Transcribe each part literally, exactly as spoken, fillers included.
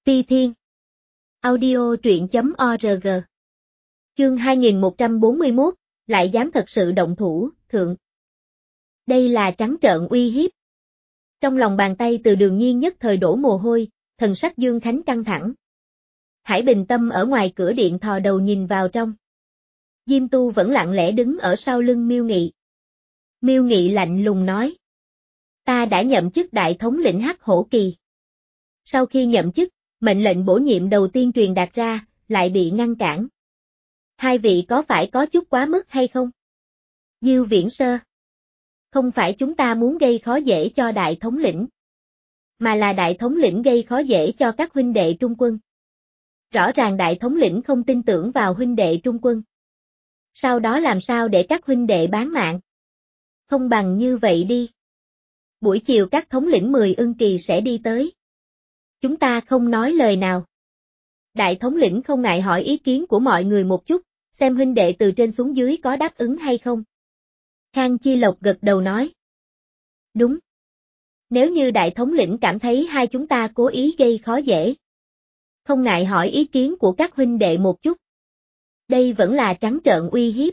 Ti Thiên. Audio truyện chấm org. Chương hai nghìn một trăm bốn mươi mốt, lại dám thật sự động thủ, thượng. Đây là trắng trợn uy hiếp. Trong lòng bàn tay Từ Đường Nhiên nhất thời đổ mồ hôi, thần sắc Dương Khánh căng thẳng. Hải Bình Tâm ở ngoài cửa điện thò đầu nhìn vào trong. Diêm Tu vẫn lặng lẽ đứng ở sau lưng Miêu Nghị. Miêu Nghị lạnh lùng nói: Ta đã nhậm chức đại thống lĩnh Hắc Hổ Kỳ. Sau khi nhậm chức, mệnh lệnh bổ nhiệm đầu tiên truyền đạt ra, lại bị ngăn cản. Hai vị có phải có chút quá mức hay không? Diêu Viễn Sơ. Không phải chúng ta muốn gây khó dễ cho đại thống lĩnh, mà là đại thống lĩnh gây khó dễ cho các huynh đệ trung quân. Rõ ràng đại thống lĩnh không tin tưởng vào huynh đệ trung quân. Sau đó làm sao để các huynh đệ bán mạng? Không bằng như vậy đi. Buổi chiều các thống lĩnh mười ưng kỳ sẽ đi tới. Chúng ta không nói lời nào. Đại thống lĩnh không ngại hỏi ý kiến của mọi người một chút, xem huynh đệ từ trên xuống dưới có đáp ứng hay không. Khang Chi Lộc gật đầu nói. Đúng. Nếu như đại thống lĩnh cảm thấy hai chúng ta cố ý gây khó dễ, không ngại hỏi ý kiến của các huynh đệ một chút. Đây vẫn là trắng trợn uy hiếp.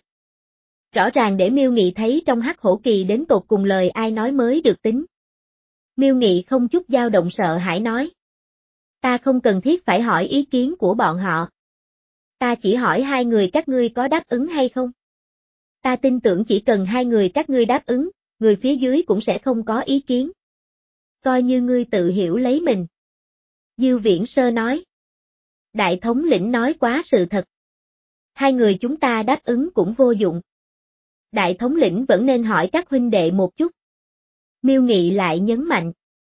Rõ ràng để Miêu Nghị thấy trong Hắc Hổ Kỳ đến tột cùng lời ai nói mới được tính. Miêu Nghị không chút dao động sợ hãi nói. Ta không cần thiết phải hỏi ý kiến của bọn họ. Ta chỉ hỏi hai người các ngươi có đáp ứng hay không. Ta tin tưởng chỉ cần hai người các ngươi đáp ứng, người phía dưới cũng sẽ không có ý kiến. Coi như ngươi tự hiểu lấy mình. Diêu Viễn Sơ nói. Đại thống lĩnh nói quá sự thật. Hai người chúng ta đáp ứng cũng vô dụng. Đại thống lĩnh vẫn nên hỏi các huynh đệ một chút. Miêu Nghị lại nhấn mạnh.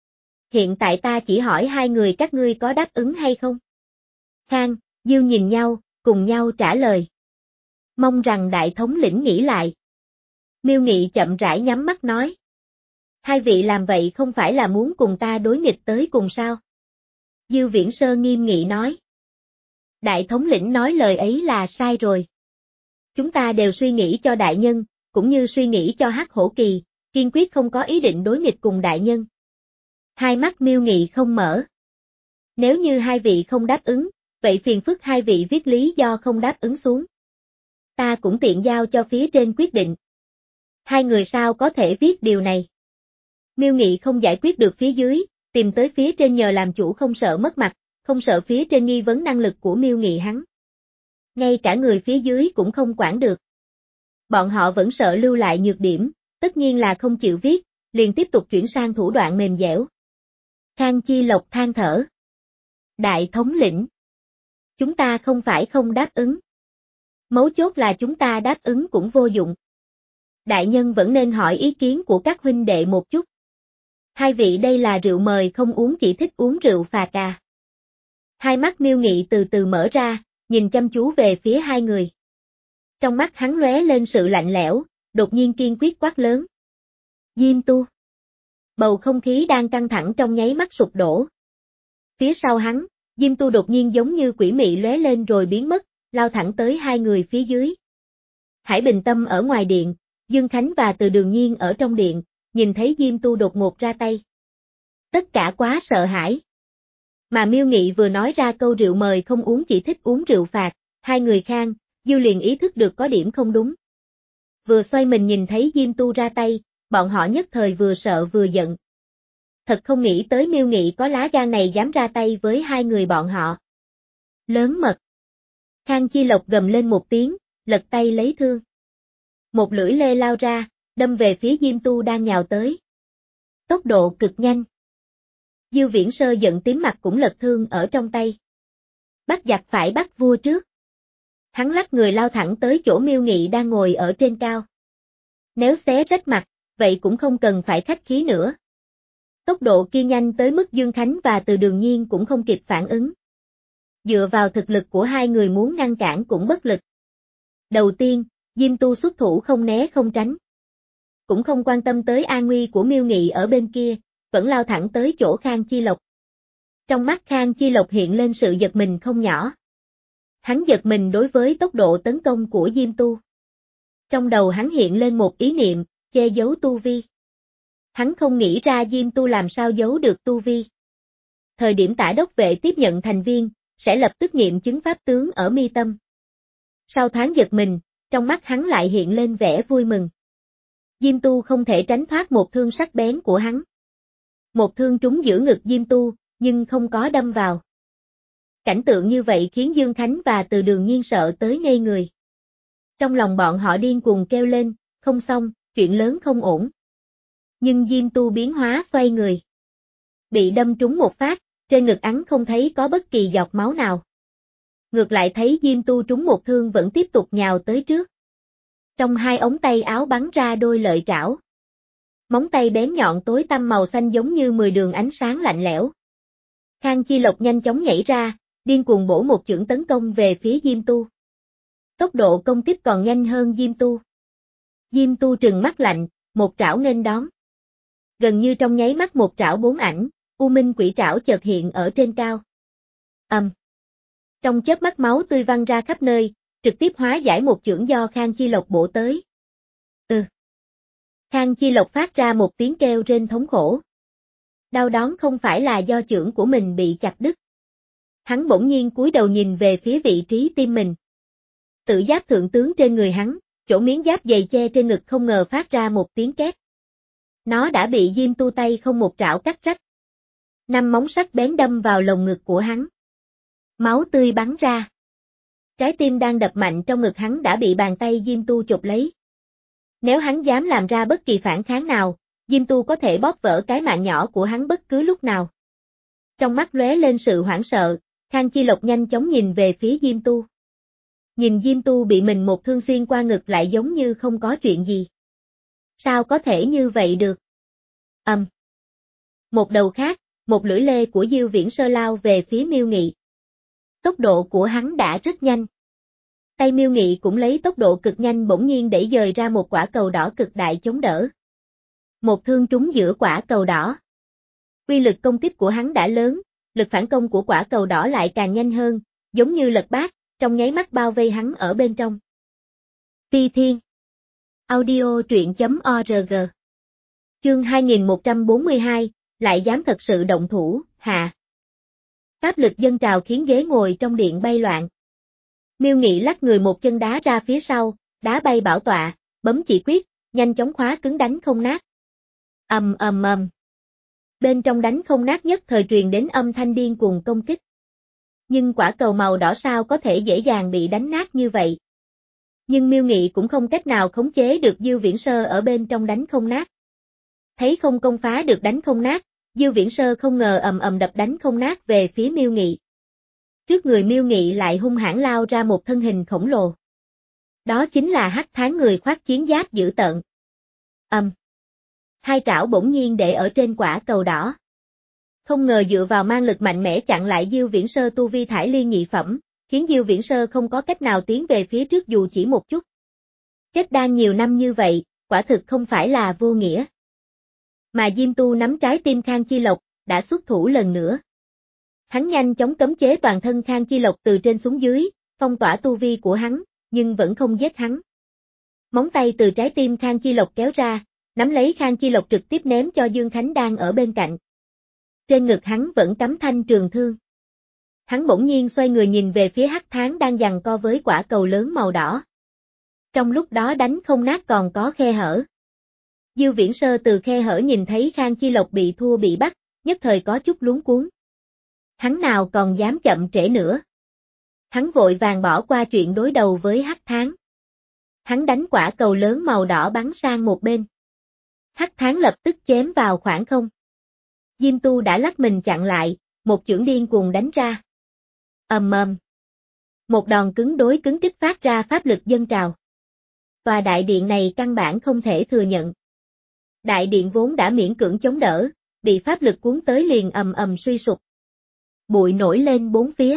Hiện tại ta chỉ hỏi hai người các ngươi có đáp ứng hay không. Khang, Diêu nhìn nhau, cùng nhau trả lời. Mong rằng đại thống lĩnh nghĩ lại. Miêu Nghị chậm rãi nhắm mắt nói. Hai vị làm vậy không phải là muốn cùng ta đối nghịch tới cùng sao? Diêu Viễn Sơ nghiêm nghị nói. Đại thống lĩnh nói lời ấy là sai rồi. Chúng ta đều suy nghĩ cho đại nhân, cũng như suy nghĩ cho Hắc Hổ Kỳ, kiên quyết không có ý định đối nghịch cùng đại nhân. Hai mắt Miêu Nghị không mở. Nếu như hai vị không đáp ứng, vậy phiền phức hai vị viết lý do không đáp ứng xuống. Ta cũng tiện giao cho phía trên quyết định. Hai người sao có thể viết điều này? Miêu Nghị không giải quyết được phía dưới, tìm tới phía trên nhờ làm chủ không sợ mất mặt, không sợ phía trên nghi vấn năng lực của Miêu Nghị hắn. Ngay cả người phía dưới cũng không quản được. Bọn họ vẫn sợ lưu lại nhược điểm, tất nhiên là không chịu viết, liền tiếp tục chuyển sang thủ đoạn mềm dẻo. Khang Chi Lộc than thở. Đại thống lĩnh. Chúng ta không phải không đáp ứng. Mấu chốt là chúng ta đáp ứng cũng vô dụng. Đại nhân vẫn nên hỏi ý kiến của các huynh đệ một chút. Hai vị đây là rượu mời không uống chỉ thích uống rượu phạt à. Hai mắt Miêu Nghị từ từ mở ra, nhìn chăm chú về phía hai người. Trong mắt hắn lóe lên sự lạnh lẽo, đột nhiên kiên quyết quát lớn. Diêm Tu. Bầu không khí đang căng thẳng trong nháy mắt sụp đổ. Phía sau hắn, Diêm Tu đột nhiên giống như quỷ mị lóe lên rồi biến mất, lao thẳng tới hai người phía dưới. Hải Bình Tâm ở ngoài điện, Dương Khánh và Từ Đường Nhiên ở trong điện, nhìn thấy Diêm Tu đột ngột ra tay. Tất cả quá sợ hãi. Mà Miêu Nghị vừa nói ra câu rượu mời không uống chỉ thích uống rượu phạt, hai người Khang, Diêu liền ý thức được có điểm không đúng. Vừa xoay mình nhìn thấy Diêm Tu ra tay, bọn họ nhất thời vừa sợ vừa giận. Thật không nghĩ tới Miêu Nghị có lá gan này dám ra tay với hai người bọn họ. Lớn mật. Khang Chi Lộc gầm lên một tiếng, lật tay lấy thương. Một lưỡi lê lao ra, đâm về phía Diêm Tu đang nhào tới. Tốc độ cực nhanh. Diêu Viễn Sơ giận tím mặt cũng lật thương ở trong tay. Bắt giặc phải bắt vua trước. Hắn lắc người lao thẳng tới chỗ Miêu Nghị đang ngồi ở trên cao. Nếu xé rách mặt, vậy cũng không cần phải khách khí nữa. Tốc độ kia nhanh tới mức Dương Khánh và Từ Đường Nhiên cũng không kịp phản ứng. Dựa vào thực lực của hai người muốn ngăn cản cũng bất lực. Đầu tiên, Diêm Tu xuất thủ không né không tránh. Cũng không quan tâm tới an nguy của Miêu Nghị ở bên kia, vẫn lao thẳng tới chỗ Khang Chi Lộc. Trong mắt Khang Chi Lộc hiện lên sự giật mình không nhỏ. Hắn giật mình đối với tốc độ tấn công của Diêm Tu. Trong đầu hắn hiện lên một ý niệm, che giấu tu vi. Hắn không nghĩ ra Diêm Tu làm sao giấu được tu vi. thời điểm tả đốc vệ tiếp nhận thành viên, sẽ lập tức nghiệm chứng pháp tướng ở mi tâm. Sau thoáng giật mình, trong mắt hắn lại hiện lên vẻ vui mừng. Diêm Tu không thể tránh thoát một thương sắc bén của hắn. Một thương trúng giữa ngực Diêm Tu, nhưng không có đâm vào. Cảnh tượng như vậy khiến Dương Khánh và Từ Đường Nhiên sợ tới ngây người. Trong lòng bọn họ điên cuồng kêu lên, không xong, chuyện lớn không ổn. Nhưng Diêm Tu biến hóa xoay người. Bị đâm trúng một phát, trên ngực hắn không thấy có bất kỳ giọt máu nào. Ngược lại thấy Diêm Tu trúng một thương vẫn tiếp tục nhào tới trước. Trong hai ống tay áo bắn ra đôi lợi trảo. Móng tay bén nhọn tối tăm màu xanh giống như mười đường ánh sáng lạnh lẽo. Khang Chi Lộc nhanh chóng nhảy ra, điên cuồng bổ một chưởng tấn công về phía Diêm Tu. Tốc độ công kích còn nhanh hơn Diêm Tu. Diêm Tu trừng mắt lạnh, một trảo nghênh đón. Gần như trong nháy mắt một trảo bốn ảnh, U Minh Quỷ Trảo chợt hiện ở trên cao. Ầm. Um. Trong chớp mắt máu tươi văng ra khắp nơi, trực tiếp hóa giải một chưởng do Khang Chi Lộc bổ tới. Ừ. Khang Chi Lộc phát ra một tiếng kêu rên thống khổ. Đau đớn không phải là do chưởng của mình bị chặt đứt. Hắn bỗng nhiên cúi đầu nhìn về phía vị trí tim mình. Tự giáp thượng tướng trên người hắn, chỗ miếng giáp dày che trên ngực không ngờ phát ra một tiếng két. Nó đã bị Diêm Tu tay không một trảo cắt rách. Năm móng sắc bén đâm vào lồng ngực của hắn. Máu tươi bắn ra. Trái tim đang đập mạnh trong ngực hắn đã bị bàn tay Diêm Tu chụp lấy. Nếu hắn dám làm ra bất kỳ phản kháng nào, Diêm Tu có thể bóp vỡ cái mạng nhỏ của hắn bất cứ lúc nào. Trong mắt lóe lên sự hoảng sợ, Khang Chi Lộc nhanh chóng nhìn về phía Diêm Tu. Nhìn Diêm Tu bị mình một thương xuyên qua ngực lại giống như không có chuyện gì. Sao có thể như vậy được? Ầm. Um. Một đầu khác, một lưỡi lê của Diêu Viễn Sơ lao về phía Miêu Nghị. Tốc độ của hắn đã rất nhanh. Tay Miêu Nghị cũng lấy tốc độ cực nhanh bỗng nhiên đẩy dời ra một quả cầu đỏ cực đại chống đỡ. Một thương trúng giữa quả cầu đỏ. Uy lực công kích của hắn đã lớn, lực phản công của quả cầu đỏ lại càng nhanh hơn, giống như lật bát, trong nháy mắt bao vây hắn ở bên trong. Ti Thiên. Audio truyện chấm org. Chương hai nghìn một trăm bốn mươi hai, lại dám thật sự động thủ, hạ. Áp lực dâng trào khiến ghế ngồi trong điện bay loạn. Miêu Nghị lắc người một chân đá ra phía sau, đá bay bảo tọa, bấm chỉ quyết, nhanh chóng khóa cứng đánh không nát. Ầm ầm ầm. Bên trong đánh không nát nhất thời truyền đến âm thanh điên cuồng công kích. Nhưng quả cầu màu đỏ sao có thể dễ dàng bị đánh nát như vậy. Nhưng Miêu Nghị cũng không cách nào khống chế được Diêu Viễn Sơ ở bên trong đánh không nát. Thấy không công phá được đánh không nát, Diêu Viễn Sơ không ngờ ầm ầm đập đánh không nát về phía Miêu Nghị. Trước người Miêu Nghị lại hung hãn lao ra một thân hình khổng lồ. Đó chính là Hắc Tháng người khoác chiến giáp dữ tợn. Ầm. Um. Hai trảo bỗng nhiên để ở trên quả cầu đỏ. Không ngờ dựa vào mang lực mạnh mẽ chặn lại Diêu Viễn Sơ tu vi thải liên nhị phẩm, khiến Diêu Viễn Sơ không có cách nào tiến về phía trước dù chỉ một chút. Kết đan nhiều năm như vậy, quả thực không phải là vô nghĩa. Mà Diêm Tu nắm trái tim Khang Chi Lộc, đã xuất thủ lần nữa. Hắn nhanh chóng cấm chế toàn thân Khang Chi Lộc từ trên xuống dưới, phong tỏa tu vi của hắn, nhưng vẫn không giết hắn. Móng tay từ trái tim Khang Chi Lộc kéo ra, nắm lấy Khang Chi Lộc trực tiếp ném cho Dương Khánh đang ở bên cạnh. Trên ngực hắn vẫn cắm thanh trường thương. Hắn bỗng nhiên xoay người nhìn về phía Hắc Tháng đang giằng co với quả cầu lớn màu đỏ. Trong lúc đó đánh không nát còn có khe hở. Diêu Viễn Sơ từ khe hở nhìn thấy Khang Chi Lộc bị thua bị bắt, nhất thời có chút luống cuống. Hắn nào còn dám chậm trễ nữa. Hắn vội vàng bỏ qua chuyện đối đầu với Hắc Tháng. Hắn đánh quả cầu lớn màu đỏ bắn sang một bên. Hắc Tháng lập tức chém vào khoảng không. Diêm Tu đã lắc mình chặn lại, một chưởng điên cuồng đánh ra. Ầm ầm. Một đòn cứng đối cứng kích phát ra pháp lực dâng trào. Tòa đại điện này căn bản không thể thừa nhận. Đại điện vốn đã miễn cưỡng chống đỡ, bị pháp lực cuốn tới liền ầm ầm suy sụp. Bụi nổi lên bốn phía.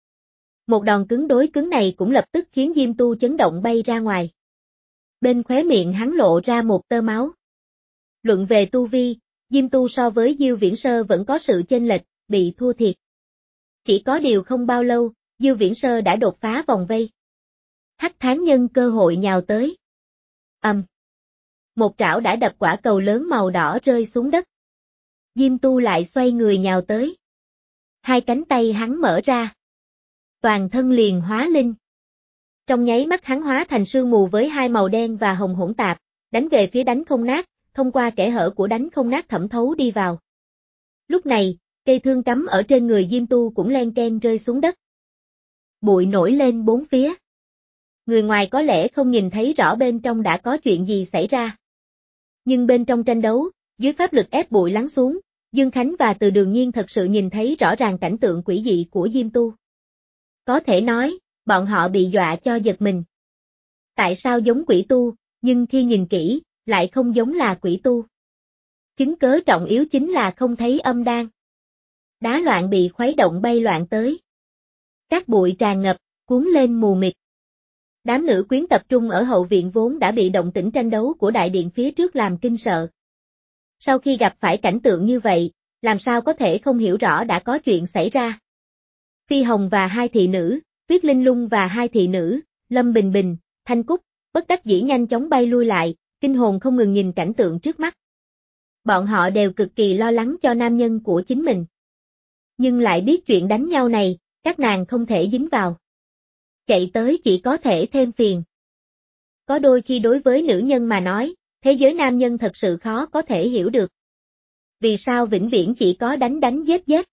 Một đòn cứng đối cứng này cũng lập tức khiến Diêm Tu chấn động bay ra ngoài. Bên khóe miệng hắn lộ ra một tơ máu. Luận về tu vi, Diêm Tu so với Diêu Viễn Sơ vẫn có sự chênh lệch, bị thua thiệt. Chỉ có điều không bao lâu, Diêu Viễn Sơ đã đột phá vòng vây. Hắc Tháng nhân cơ hội nhào tới. Ầm. Um. Một trảo đã đập quả cầu lớn màu đỏ rơi xuống đất. Diêm Tu lại xoay người nhào tới. Hai cánh tay hắn mở ra. Toàn thân liền hóa linh. Trong nháy mắt hắn hóa thành sương mù với hai màu đen và hồng hỗn tạp, đánh về phía đánh không nát, thông qua kẽ hở của đánh không nát thẩm thấu đi vào. Lúc này, cây thương cắm ở trên người Diêm Tu cũng len ken rơi xuống đất. Bụi nổi lên bốn phía. Người ngoài có lẽ không nhìn thấy rõ bên trong đã có chuyện gì xảy ra. Nhưng bên trong tranh đấu, dưới pháp lực ép bụi lắng xuống, Dương Khánh và Từ Đường Nhiên thật sự nhìn thấy rõ ràng cảnh tượng quỷ dị của Diêm Tu. Có thể nói, bọn họ bị dọa cho giật mình. Tại sao giống quỷ tu, nhưng khi nhìn kỹ, lại không giống là quỷ tu? Chứng cớ trọng yếu chính là không thấy âm đan. Đá loạn bị khuấy động bay loạn tới. Các bụi tràn ngập, cuốn lên mù mịt. Đám nữ quyến tập trung ở hậu viện vốn đã bị động tĩnh tranh đấu của đại điện phía trước làm kinh sợ. Sau khi gặp phải cảnh tượng như vậy, làm sao có thể không hiểu rõ đã có chuyện xảy ra. Phi Hồng và hai thị nữ, Tuyết Linh Lung và hai thị nữ, Lâm Bình Bình, Thanh Cúc, bất đắc dĩ nhanh chóng bay lui lại, kinh hồn không ngừng nhìn cảnh tượng trước mắt. Bọn họ đều cực kỳ lo lắng cho nam nhân của chính mình. Nhưng lại biết chuyện đánh nhau này, các nàng không thể dính vào. Chạy tới chỉ có thể thêm phiền. Có đôi khi đối với nữ nhân mà nói, thế giới nam nhân thật sự khó có thể hiểu được. Vì sao vĩnh viễn chỉ có đánh đánh giết giết?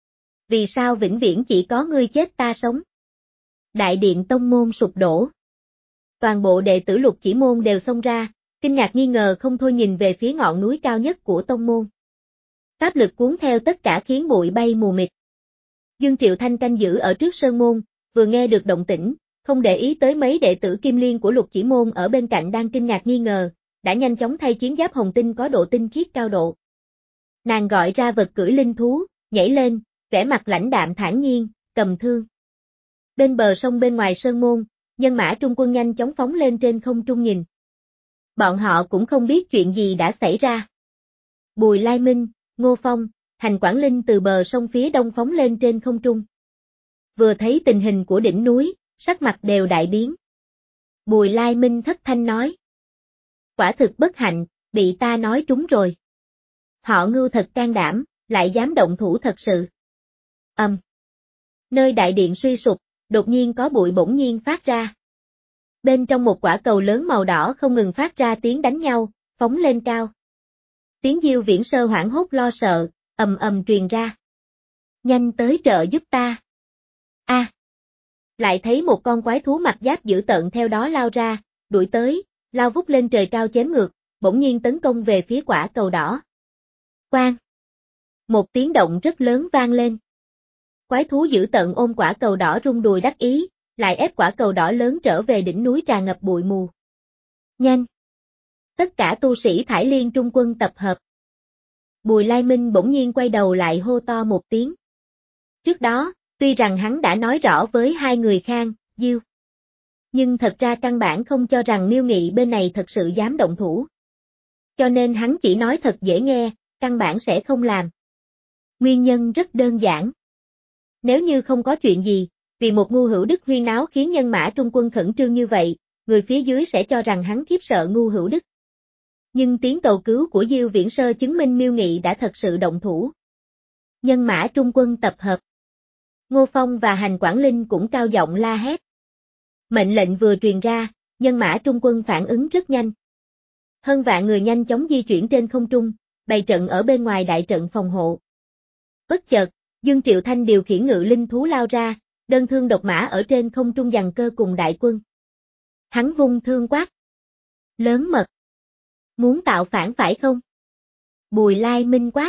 Vì sao vĩnh viễn chỉ có ngươi chết ta sống? Đại điện tông môn sụp đổ. Toàn bộ đệ tử Lục Chỉ môn đều xông ra, kinh ngạc nghi ngờ không thôi nhìn về phía ngọn núi cao nhất của tông môn. Pháp lực cuốn theo tất cả khiến bụi bay mù mịt. Dương Triệu Thanh canh giữ ở trước sơn môn, vừa nghe được động tĩnh, không để ý tới mấy đệ tử Kim Liên của Lục Chỉ môn ở bên cạnh đang kinh ngạc nghi ngờ, đã nhanh chóng thay chiến giáp hồng tinh có độ tinh khiết cao độ. Nàng gọi ra vật cưỡi linh thú, nhảy lên, vẻ mặt lãnh đạm thản nhiên, cầm thương. Bên bờ sông bên ngoài sơn môn, nhân mã trung quân nhanh chóng phóng lên trên không trung nhìn. Bọn họ cũng không biết chuyện gì đã xảy ra. Bùi Lai Minh, Ngô Phong, Hành Quảng Linh từ bờ sông phía đông phóng lên trên không trung. Vừa thấy tình hình của đỉnh núi, sắc mặt đều đại biến. Bùi Lai Minh thất thanh nói. Quả thực bất hạnh, bị ta nói trúng rồi. Họ Ngưu thật can đảm, lại dám động thủ thật sự. Âm. Um. Nơi đại điện suy sụp, đột nhiên có bụi bỗng nhiên phát ra. Bên trong một quả cầu lớn màu đỏ không ngừng phát ra tiếng đánh nhau, phóng lên cao. Tiếng Diêu Viễn Sơ hoảng hốt lo sợ, ầm ầm truyền ra. Nhanh tới trợ giúp ta. A. À. Lại thấy một con quái thú mặt giáp dữ tợn theo đó lao ra, đuổi tới, lao vút lên trời cao chém ngược, bỗng nhiên tấn công về phía quả cầu đỏ. Quang. Một tiếng động rất lớn vang lên. Quái thú dữ tợn ôm quả cầu đỏ rung đùi đắc ý, lại ép quả cầu đỏ lớn trở về đỉnh núi tràn ngập bụi mù. Nhanh! Tất cả tu sĩ Thải Liên Trung quân tập hợp. Bùi Lai Minh bỗng nhiên quay đầu lại hô to một tiếng. Trước đó, tuy rằng hắn đã nói rõ với hai người Khang, Diêu. Nhưng thật ra căn bản không cho rằng Miêu Nghị bên này thật sự dám động thủ. Cho nên hắn chỉ nói thật dễ nghe, căn bản sẽ không làm. Nguyên nhân rất đơn giản. Nếu như không có chuyện gì, vì một ngu hữu đức huyên náo khiến nhân mã trung quân khẩn trương như vậy, người phía dưới sẽ cho rằng hắn khiếp sợ ngu hữu đức. Nhưng tiếng cầu cứu của Diêu Viễn Sơ chứng minh Miêu Nghị đã thật sự động thủ. Nhân mã trung quân tập hợp. Ngô Phong và Hành Quảng Linh cũng cao giọng la hét. Mệnh lệnh vừa truyền ra, nhân mã trung quân phản ứng rất nhanh. Hơn vạn người nhanh chóng di chuyển trên không trung, bày trận ở bên ngoài đại trận phòng hộ. Bất chợt, Dương Triệu Thanh điều khiển ngự linh thú lao ra, đơn thương độc mã ở trên không trung giằng cơ cùng đại quân. Hắn vung thương quát. Lớn mật. Muốn tạo phản phải không? Bùi Lai Minh quát.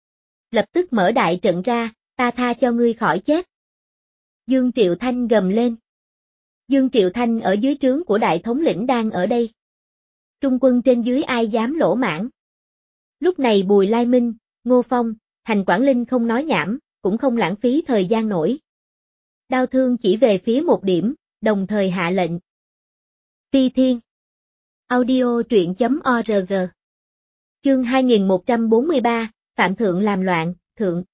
Lập tức mở đại trận ra, ta tha cho ngươi khỏi chết. Dương Triệu Thanh gầm lên. Dương Triệu Thanh ở dưới trướng của đại thống lĩnh đang ở đây. Trung quân trên dưới ai dám lỗ mãn. Lúc này Bùi Lai Minh, Ngô Phong, Hành Quảng Linh không nói nhảm, cũng không lãng phí thời gian nổi. Đao thương chỉ về phía một điểm, đồng thời hạ lệnh. Phi Thiên. Audio truyện chấm org. Chương hai nghìn một trăm bốn mươi ba, Phạm Thượng làm loạn, Thượng.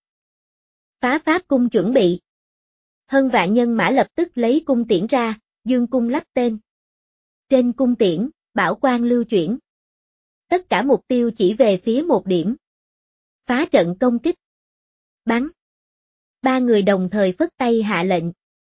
Phá Pháp cung chuẩn bị. Hơn vạn nhân mã lập tức lấy cung tiễn ra, dương cung lắp tên. Trên cung tiễn, bảo quang lưu chuyển. Tất cả mục tiêu chỉ về phía một điểm. Phá trận công kích. Bắn. Ba người đồng thời phất tay hạ lệnh.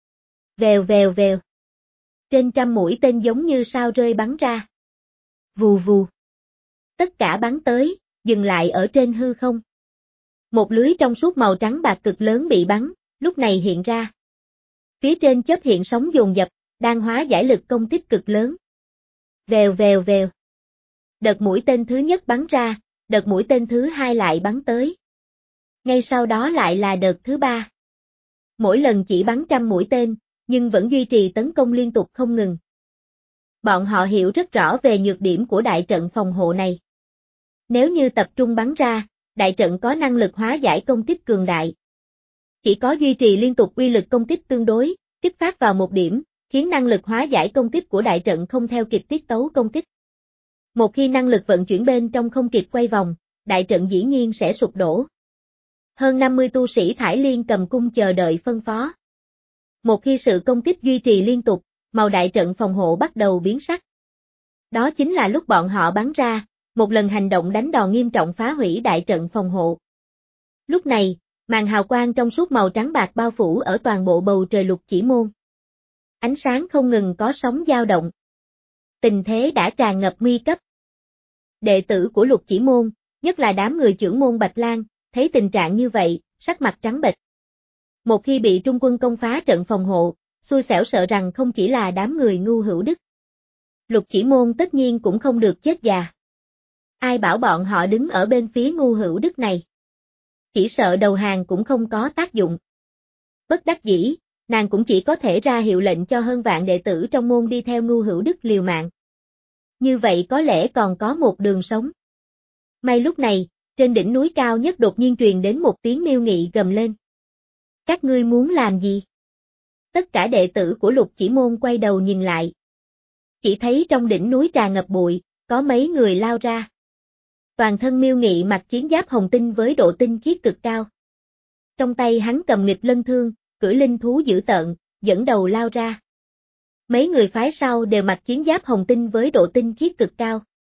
Vèo vèo vèo. Trên trăm mũi tên giống như sao rơi bắn ra. Vù vù. Tất cả bắn tới, dừng lại ở trên hư không. Một lưới trong suốt màu trắng bạc cực lớn bị bắn, lúc này hiện ra. Phía trên chớp hiện sóng dồn dập, đang hóa giải lực công kích cực lớn. Vèo vèo vèo. Đợt mũi tên thứ nhất bắn ra, đợt mũi tên thứ hai lại bắn tới. Ngay sau đó lại là đợt thứ ba. Mỗi lần chỉ bắn trăm mũi tên, nhưng vẫn duy trì tấn công liên tục không ngừng. Bọn họ hiểu rất rõ về nhược điểm của đại trận phòng hộ này. Nếu như tập trung bắn ra, đại trận có năng lực hóa giải công kích cường đại. Chỉ có duy trì liên tục uy lực công kích tương đối, kích phát vào một điểm, khiến năng lực hóa giải công kích của đại trận không theo kịp tiết tấu công kích. Một khi năng lực vận chuyển bên trong không kịp quay vòng, đại trận dĩ nhiên sẽ sụp đổ. Hơn năm mươi tu sĩ Thải Liên cầm cung chờ đợi phân phó. Một khi sự công kích duy trì liên tục, màu đại trận phòng hộ bắt đầu biến sắc. Đó chính là lúc bọn họ bắn ra, một lần hành động đánh đòn nghiêm trọng phá hủy đại trận phòng hộ. Lúc này, màn hào quang trong suốt màu trắng bạc bao phủ ở toàn bộ bầu trời Lục Chỉ Môn. Ánh sáng không ngừng có sóng dao động. Tình thế đã tràn ngập nguy cấp. Đệ tử của Lục Chỉ Môn, nhất là đám người trưởng môn Bạch Lan, thấy tình trạng như vậy, sắc mặt trắng bệch. Một khi bị Trung quân công phá trận phòng hộ, xui xẻo sợ rằng không chỉ là đám người ngu hữu đức. Lục Chỉ Môn tất nhiên cũng không được chết già. Ai bảo bọn họ đứng ở bên phía ngu hữu đức này. Chỉ sợ đầu hàng cũng không có tác dụng. Bất đắc dĩ, nàng cũng chỉ có thể ra hiệu lệnh cho hơn vạn đệ tử trong môn đi theo ngu hữu đức liều mạng. Như vậy có lẽ còn có một đường sống. May lúc này, trên đỉnh núi cao nhất đột nhiên truyền đến một tiếng miêu nghị gầm lên. Các ngươi muốn làm gì? Tất cả đệ tử của Lục Chỉ Môn quay đầu nhìn lại. Chỉ thấy trong đỉnh núi tràn ngập bụi, có mấy người lao ra. Toàn thân miêu nghị mặc chiến giáp hồng tinh với độ tinh khiết cực cao. Trong tay hắn cầm nghịch lân thương, cưỡi linh thú dữ tợn, dẫn đầu lao ra. Mấy người phái sau đều mặc chiến giáp hồng tinh với độ tinh khiết cực cao.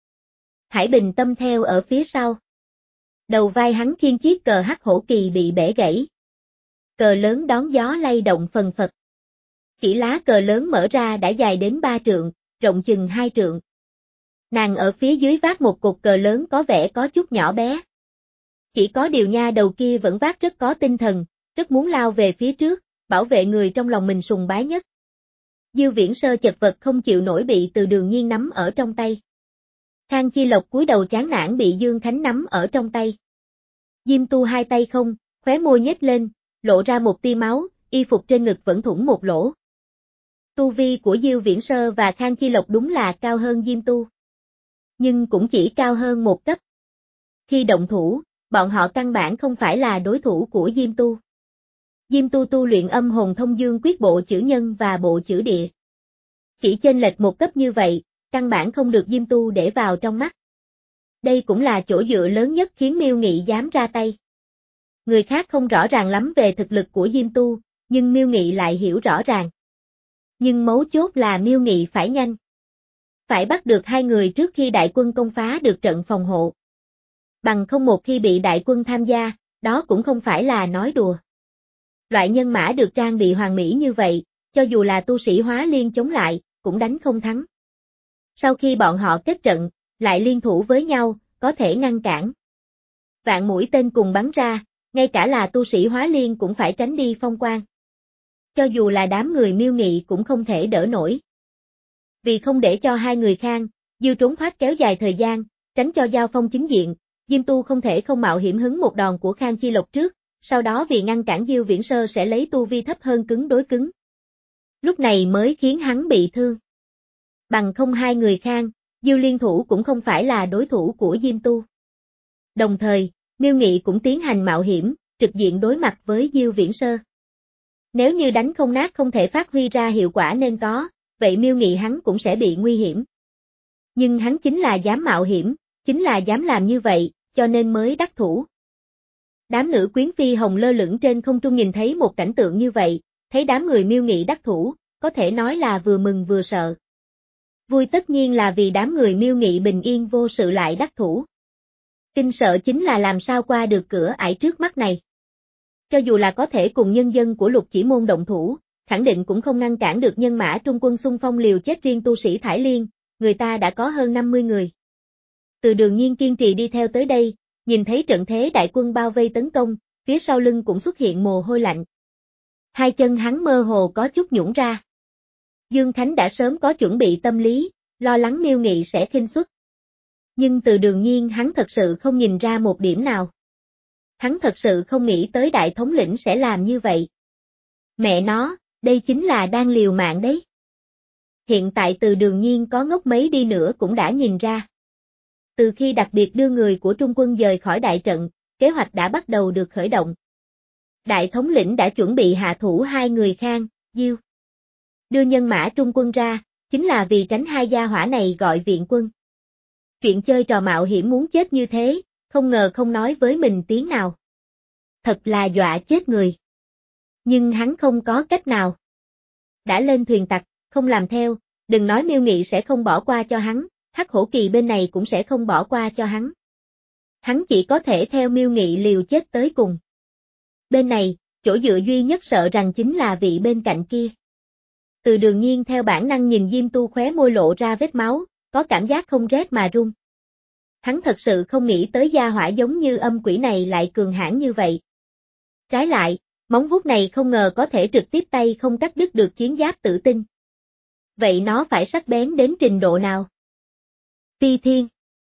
Hải Bình Tâm theo ở phía sau. Đầu vai hắn khiêng chiếc cờ hắc hổ kỳ bị bẻ gãy. Cờ lớn đón gió lay động phần phật. Chỉ lá cờ lớn mở ra đã dài đến ba trượng, rộng chừng hai trượng. Nàng ở phía dưới vác một cột cờ lớn có vẻ có chút nhỏ bé. Chỉ có điều nha đầu kia vẫn vác rất có tinh thần, rất muốn lao về phía trước, bảo vệ người trong lòng mình sùng bái nhất. Diêu Viễn Sơ chật vật không chịu nổi bị Từ Đường Nhiên nắm ở trong tay. Khang Chi Lộc cúi đầu chán nản bị Dương Khánh nắm ở trong tay. Diêm Tu hai tay không, khóe môi nhếch lên, lộ ra một tia máu, y phục trên ngực vẫn thủng một lỗ. Tu vi của Diêu Viễn Sơ và Khang Chi Lộc đúng là cao hơn Diêm Tu. Nhưng cũng chỉ cao hơn một cấp. Khi động thủ, bọn họ căn bản không phải là đối thủ của Diêm Tu. Diêm Tu tu luyện âm hồn thông dương quyết bộ chữ nhân và bộ chữ địa. Chỉ chênh lệch một cấp như vậy, căn bản không được Diêm Tu để vào trong mắt. Đây cũng là chỗ dựa lớn nhất khiến Miêu Nghị dám ra tay. Người khác không rõ ràng lắm về thực lực của Diêm Tu, nhưng Miêu Nghị lại hiểu rõ ràng. Nhưng mấu chốt là Miêu Nghị phải nhanh. Phải bắt được hai người trước khi đại quân công phá được trận phòng hộ. Bằng không một khi bị đại quân tham gia, đó cũng không phải là nói đùa. Loại nhân mã được trang bị hoàn mỹ như vậy, cho dù là tu sĩ Hóa Liên chống lại, cũng đánh không thắng. Sau khi bọn họ kết trận, lại liên thủ với nhau, có thể ngăn cản. Vạn mũi tên cùng bắn ra, ngay cả là tu sĩ Hóa Liên cũng phải tránh đi phong quang. Cho dù là đám người Miêu Nghị cũng không thể đỡ nổi. Vì không để cho hai người Khang, Diêu trốn thoát kéo dài thời gian, tránh cho giao phong chính diện, Diêm Tu không thể không mạo hiểm hứng một đòn của Khang Chi Lộc trước, sau đó vì ngăn cản Diêu Viễn Sơ sẽ lấy tu vi thấp hơn cứng đối cứng. Lúc này mới khiến hắn bị thương. Bằng không hai người Khang, Diêu liên thủ cũng không phải là đối thủ của Diêm Tu. Đồng thời, Miêu Nghị cũng tiến hành mạo hiểm, trực diện đối mặt với Diêu Viễn Sơ. Nếu như đánh không nát không thể phát huy ra hiệu quả nên có, vậy Miêu Nghị hắn cũng sẽ bị nguy hiểm. Nhưng hắn chính là dám mạo hiểm, chính là dám làm như vậy, cho nên mới đắc thủ. Đám nữ quyến phi hồng lơ lửng trên không trung nhìn thấy một cảnh tượng như vậy, thấy đám người Miêu Nghị đắc thủ, có thể nói là vừa mừng vừa sợ. Vui tất nhiên là vì đám người Miêu Nghị bình yên vô sự lại đắc thủ. Kinh sợ chính là làm sao qua được cửa ải trước mắt này. Cho dù là có thể cùng nhân dân của Lục Chỉ Môn động thủ, khẳng định cũng không ngăn cản được nhân mã Trung quân xung phong liều chết riêng tu sĩ Thải Liên, người ta đã có hơn năm mươi người. Từ Đường Nhiên kiên trì đi theo tới đây, nhìn thấy trận thế đại quân bao vây tấn công, phía sau lưng cũng xuất hiện mồ hôi lạnh. Hai chân hắn mơ hồ có chút nhũn ra. Dương Khánh đã sớm có chuẩn bị tâm lý, lo lắng Miêu Nghị sẽ khinh suất. Nhưng Từ Đường Nhiên hắn thật sự không nhìn ra một điểm nào. Hắn thật sự không nghĩ tới đại thống lĩnh sẽ làm như vậy. Mẹ nó, đây chính là đang liều mạng đấy. Hiện tại Từ Đường Nhiên có ngốc mấy đi nữa cũng đã nhìn ra. Từ khi đặc biệt đưa người của Trung quân dời khỏi đại trận, kế hoạch đã bắt đầu được khởi động. Đại thống lĩnh đã chuẩn bị hạ thủ hai người Khang, Diêu. Đưa nhân mã Trung quân ra, chính là vì tránh hai gia hỏa này gọi viện quân. Chuyện chơi trò mạo hiểm muốn chết như thế, không ngờ không nói với mình tiếng nào. Thật là dọa chết người. Nhưng hắn không có cách nào. Đã lên thuyền tặc, không làm theo, đừng nói Miêu Nghị sẽ không bỏ qua cho hắn, Hắc Hổ Kỳ bên này cũng sẽ không bỏ qua cho hắn. Hắn chỉ có thể theo Miêu Nghị liều chết tới cùng. Bên này, chỗ dựa duy nhất sợ rằng chính là vị bên cạnh kia. Từ Đường Nhiên theo bản năng nhìn Diêm Tu khóe môi lộ ra vết máu, có cảm giác không rét mà run. Hắn thật sự không nghĩ tới gia hỏa giống như âm quỷ này lại cường hãn như vậy. Trái lại, móng vuốt này không ngờ có thể trực tiếp tay không cắt đứt được chiến giáp tử tinh. Vậy nó phải sắc bén đến trình độ nào? Phi Thiên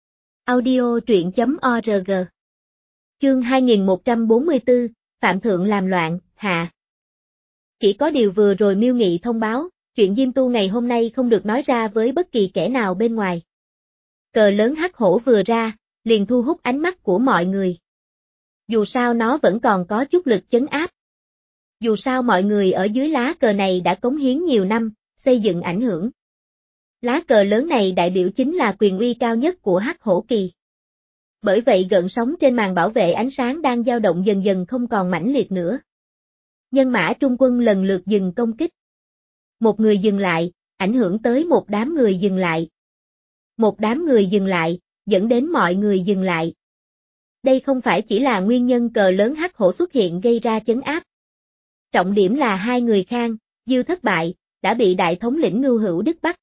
Audio truyện chấm org Chương hai nghìn một trăm bốn mươi tư, Phạm Thượng làm loạn, hạ. Chỉ có điều vừa rồi Miêu Nghị thông báo, chuyện Diêm Tu ngày hôm nay không được nói ra với bất kỳ kẻ nào bên ngoài. Cờ lớn hắc hổ vừa ra, liền thu hút ánh mắt của mọi người. Dù sao nó vẫn còn có chút lực chấn áp. Dù sao mọi người ở dưới lá cờ này đã cống hiến nhiều năm, xây dựng ảnh hưởng. Lá cờ lớn này đại biểu chính là quyền uy cao nhất của Hắc Hổ Kỳ. Bởi vậy gợn sóng trên màn bảo vệ ánh sáng đang dao động dần dần không còn mãnh liệt nữa. Nhân mã Trung quân lần lượt dừng công kích. Một người dừng lại, ảnh hưởng tới một đám người dừng lại. Một đám người dừng lại, dẫn đến mọi người dừng lại. Đây không phải chỉ là nguyên nhân cờ lớn hắc hổ xuất hiện gây ra chấn áp. Trọng điểm là hai người Khang, Diêu thất bại, đã bị đại thống lĩnh Ngưu Hữu Đức bắt.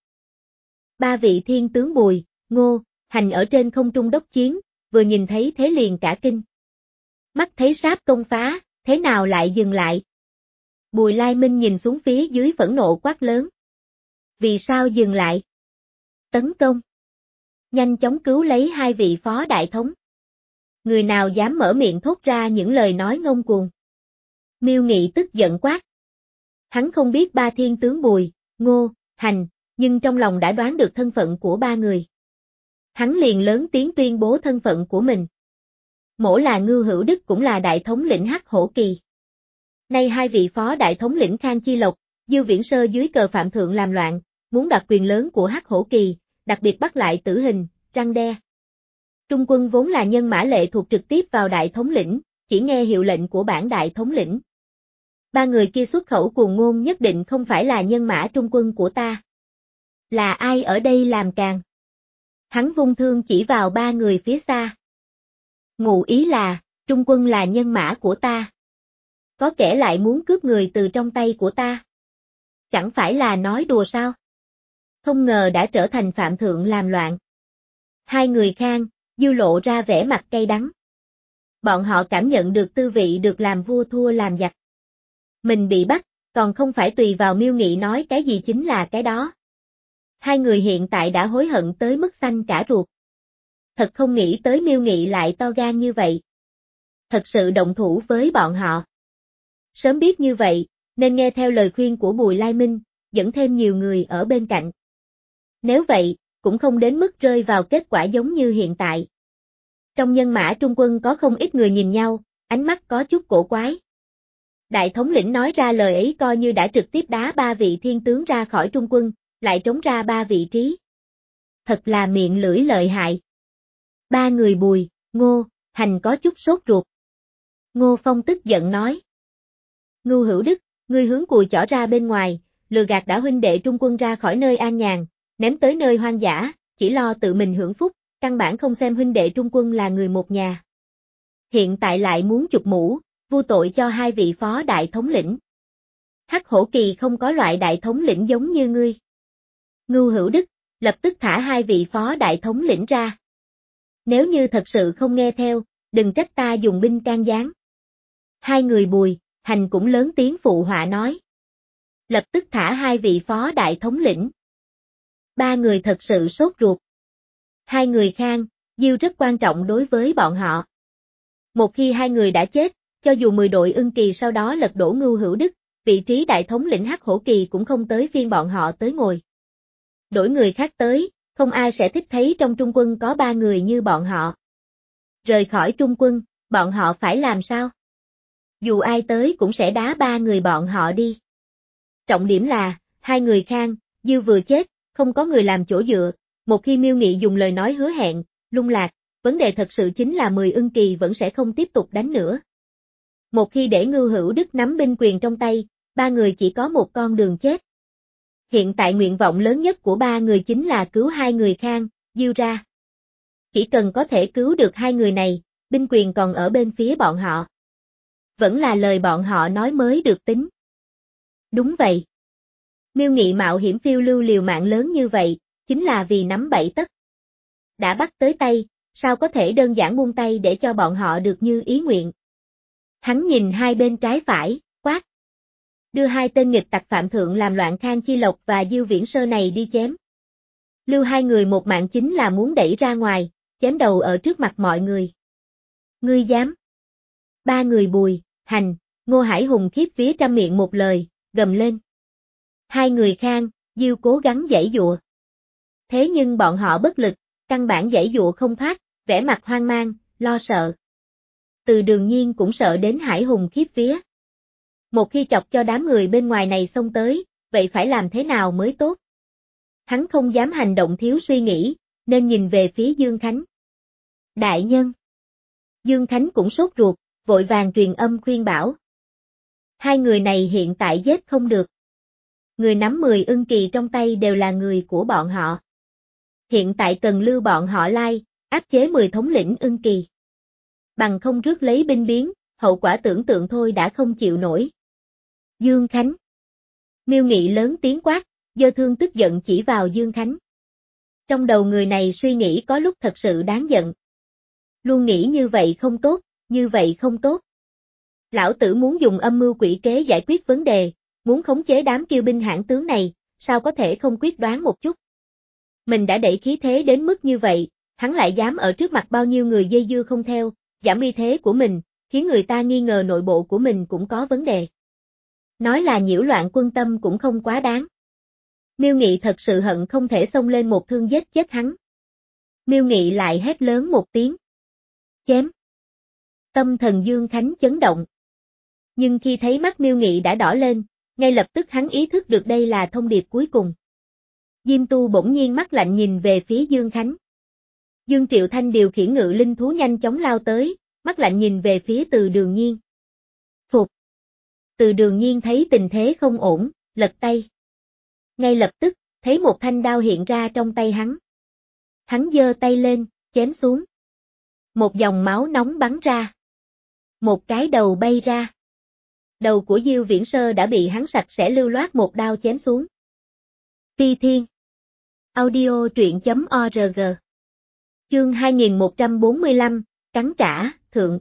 Ba vị thiên tướng Bùi, Ngô, Hành ở trên không trung đốc chiến, vừa nhìn thấy thế liền cả kinh. Mắt thấy sáp công phá, thế nào lại dừng lại? Bùi Lai Minh nhìn xuống phía dưới phẫn nộ quát lớn. Vì sao dừng lại? Tấn công. Nhanh chóng cứu lấy hai vị phó đại thống. Người nào dám mở miệng thốt ra những lời nói ngông cuồng. Miêu Nghị tức giận quát. Hắn không biết ba thiên tướng Bùi, Ngô, Hành, nhưng trong lòng đã đoán được thân phận của ba người. Hắn liền lớn tiếng tuyên bố thân phận của mình. Mỗ là Ngưu Hữu Đức cũng là đại thống lĩnh Hắc Hổ Kỳ. Nay hai vị phó đại thống lĩnh Khang Chi Lộc, Diêu Viễn Sơ dưới cờ Phạm Thượng làm loạn, muốn đoạt quyền lớn của Hắc Hổ Kỳ, đặc biệt bắt lại tử hình, răn đe. Trung quân vốn là nhân mã lệ thuộc trực tiếp vào đại thống lĩnh, chỉ nghe hiệu lệnh của bản đại thống lĩnh. Ba người kia xuất khẩu cuồng ngôn nhất định không phải là nhân mã trung quân của ta. Là ai ở đây làm càng? Hắn vung thương chỉ vào ba người phía xa. Ngụ ý là, trung quân là nhân mã của ta. Có kẻ lại muốn cướp người từ trong tay của ta. Chẳng phải là nói đùa sao? Không ngờ đã trở thành Phạm Thượng làm loạn. Hai người Khang, Diêu lộ ra vẻ mặt cay đắng. Bọn họ cảm nhận được tư vị được làm vua thua làm giặc. Mình bị bắt, còn không phải tùy vào Miêu Nghị nói cái gì chính là cái đó. Hai người hiện tại đã hối hận tới mức xanh cả ruột. Thật không nghĩ tới Miêu Nghị lại to gan như vậy. Thật sự động thủ với bọn họ. Sớm biết như vậy, nên nghe theo lời khuyên của Bùi Lai Minh, dẫn thêm nhiều người ở bên cạnh. Nếu vậy, cũng không đến mức rơi vào kết quả giống như hiện tại. Trong nhân mã trung quân có không ít người nhìn nhau, ánh mắt có chút cổ quái. Đại thống lĩnh nói ra lời ấy coi như đã trực tiếp đá ba vị thiên tướng ra khỏi trung quân, lại trống ra ba vị trí. Thật là miệng lưỡi lợi hại. Ba người Bùi, Ngô, Hành có chút sốt ruột. Ngô Phong tức giận nói. Ngưu Hữu Đức, ngươi hướng cùi chỏ ra bên ngoài, lừa gạt đã huynh đệ trung quân ra khỏi nơi an nhàn, ném tới nơi hoang dã, chỉ lo tự mình hưởng phúc, căn bản không xem huynh đệ trung quân là người một nhà. Hiện tại lại muốn chụp mũ, vu tội cho hai vị phó đại thống lĩnh. Hắc Hổ Kỳ không có loại đại thống lĩnh giống như ngươi. Ngưu Hữu Đức, lập tức thả hai vị phó đại thống lĩnh ra. Nếu như thật sự không nghe theo, đừng trách ta dùng binh can gián. Hai người Bùi, Hành cũng lớn tiếng phụ họa nói. Lập tức thả hai vị phó đại thống lĩnh. Ba người thật sự sốt ruột. Hai người Khang, Diêu rất quan trọng đối với bọn họ. Một khi hai người đã chết, cho dù mười đội Ưng Kỳ sau đó lật đổ Ngưu Hữu Đức, vị trí đại thống lĩnh Hắc Hổ Kỳ cũng không tới phiên bọn họ tới ngồi. Đổi người khác tới, không ai sẽ thích thấy trong Trung quân có ba người như bọn họ. Rời khỏi Trung quân, bọn họ phải làm sao? Dù ai tới cũng sẽ đá ba người bọn họ đi. Trọng điểm là, hai người Khang, Diêu vừa chết, không có người làm chỗ dựa, một khi Miêu Nghị dùng lời nói hứa hẹn, lung lạc, vấn đề thật sự chính là mười Ưng Kỳ vẫn sẽ không tiếp tục đánh nữa. Một khi để Ngưu Hữu Đức nắm binh quyền trong tay, ba người chỉ có một con đường chết. Hiện tại nguyện vọng lớn nhất của ba người chính là cứu hai người Khang, Diêu ra. Chỉ cần có thể cứu được hai người này, binh quyền còn ở bên phía bọn họ. Vẫn là lời bọn họ nói mới được tính. Đúng vậy. Miêu Nghị mạo hiểm phiêu lưu liều mạng lớn như vậy, chính là vì nắm bẫy tất. Đã bắt tới tay, sao có thể đơn giản buông tay để cho bọn họ được như ý nguyện. Hắn nhìn hai bên trái phải, quát. Đưa hai tên nghịch tặc phạm thượng làm loạn Khang Chi Lộc và Diêu Viễn Sơ này đi chém. Lưu hai người một mạng chính là muốn đẩy ra ngoài, chém đầu ở trước mặt mọi người. Ngươi dám? Ba người Bùi, Hành, Ngô Hải Hùng khiếp vía trăm miệng một lời, gầm lên. Hai người Khang, Diêu cố gắng giãy dụa. Thế nhưng bọn họ bất lực, căn bản giãy dụa không thoát, vẻ mặt hoang mang, lo sợ. Từ Đường Nhiên cũng sợ đến Hải Hùng khiếp vía. Một khi chọc cho đám người bên ngoài này xông tới, vậy phải làm thế nào mới tốt? Hắn không dám hành động thiếu suy nghĩ, nên nhìn về phía Dương Khánh. Đại nhân. Dương Khánh cũng sốt ruột, vội vàng truyền âm khuyên bảo. Hai người này hiện tại giết không được. Người nắm mười Ưng Kỳ trong tay đều là người của bọn họ. Hiện tại cần lưu bọn họ lai, áp chế mười thống lĩnh Ưng Kỳ. Bằng không rước lấy binh biến, hậu quả tưởng tượng thôi đã không chịu nổi. Dương Khánh. Miêu Nghị lớn tiếng quát, giơ thương tức giận chỉ vào Dương Khánh. Trong đầu người này suy nghĩ có lúc thật sự đáng giận. Luôn nghĩ như vậy không tốt, như vậy không tốt. Lão tử muốn dùng âm mưu quỷ kế giải quyết vấn đề, muốn khống chế đám kiêu binh hãn tướng này, sao có thể không quyết đoán một chút. Mình đã đẩy khí thế đến mức như vậy, hắn lại dám ở trước mặt bao nhiêu người dây dưa không theo, giảm uy thế của mình, khiến người ta nghi ngờ nội bộ của mình cũng có vấn đề. Nói là nhiễu loạn quân tâm cũng không quá đáng. Miêu Nghị thật sự hận không thể xông lên một thương giết chết hắn. Miêu Nghị lại hét lớn một tiếng. Chém. Tâm thần Dương Khánh chấn động. Nhưng khi thấy mắt Miêu Nghị đã đỏ lên, ngay lập tức hắn ý thức được đây là thông điệp cuối cùng. Diêm Tu bỗng nhiên mắt lạnh nhìn về phía Dương Khánh. Dương Triệu Thanh điều khiển ngự linh thú nhanh chóng lao tới, mắt lạnh nhìn về phía Từ Đường Nhiên. Phục. Từ Đường Nhiên thấy tình thế không ổn, lật tay. Ngay lập tức, thấy một thanh đao hiện ra trong tay hắn. Hắn giơ tay lên, chém xuống. Một dòng máu nóng bắn ra. Một cái đầu bay ra. Đầu của Diêu Viễn Sơ đã bị hắn sạch sẽ lưu loát một đao chém xuống. Phi Thiên. Audio truyện chấm org. Chương hai nghìn một trăm bốn mươi lăm, cắn trả, thượng.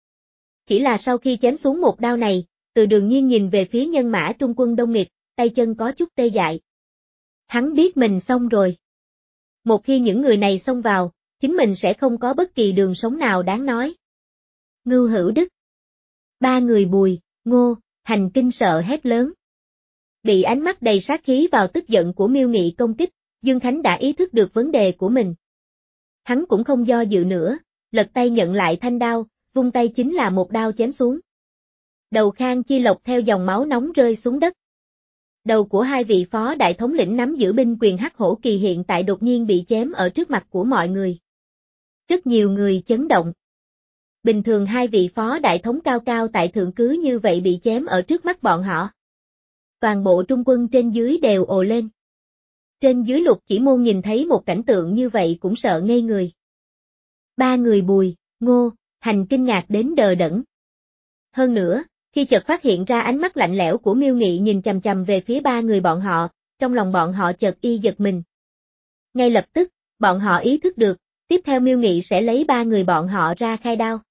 Chỉ là sau khi chém xuống một đao này, Từ Đường Nhiên nhìn về phía nhân mã trung quân đông nghịt, tay chân có chút tê dại. Hắn biết mình xong rồi. Một khi những người này xông vào, chính mình sẽ không có bất kỳ đường sống nào đáng nói. Ngưu Hữu Đức. Ba người Bùi, Ngô, Hành kinh sợ hét lớn. Bị ánh mắt đầy sát khí vào tức giận của Miêu Nghị công kích, Dương Khánh đã ý thức được vấn đề của mình. Hắn cũng không do dự nữa, lật tay nhận lại thanh đao, vung tay chính là một đao chém xuống. Đầu Khang Chi Lộc theo dòng máu nóng rơi xuống đất. Đầu của hai vị phó đại thống lĩnh nắm giữ binh quyền Hắc Hổ Kỳ hiện tại đột nhiên bị chém ở trước mặt của mọi người. Rất nhiều người chấn động. Bình thường hai vị phó đại thống cao cao tại thượng cứ như vậy bị chém ở trước mắt bọn họ. Toàn bộ trung quân trên dưới đều ồ lên. Trên dưới Lục Chỉ Môn nhìn thấy một cảnh tượng như vậy cũng sợ ngây người. Ba người Bùi, Ngô, Hành kinh ngạc đến đờ đẫn. Hơn nữa, khi chợt phát hiện ra ánh mắt lạnh lẽo của Miêu Nghị nhìn chằm chằm về phía ba người bọn họ, trong lòng bọn họ chợt y giật mình. Ngay lập tức, bọn họ ý thức được, tiếp theo Miêu Nghị sẽ lấy ba người bọn họ ra khai đao.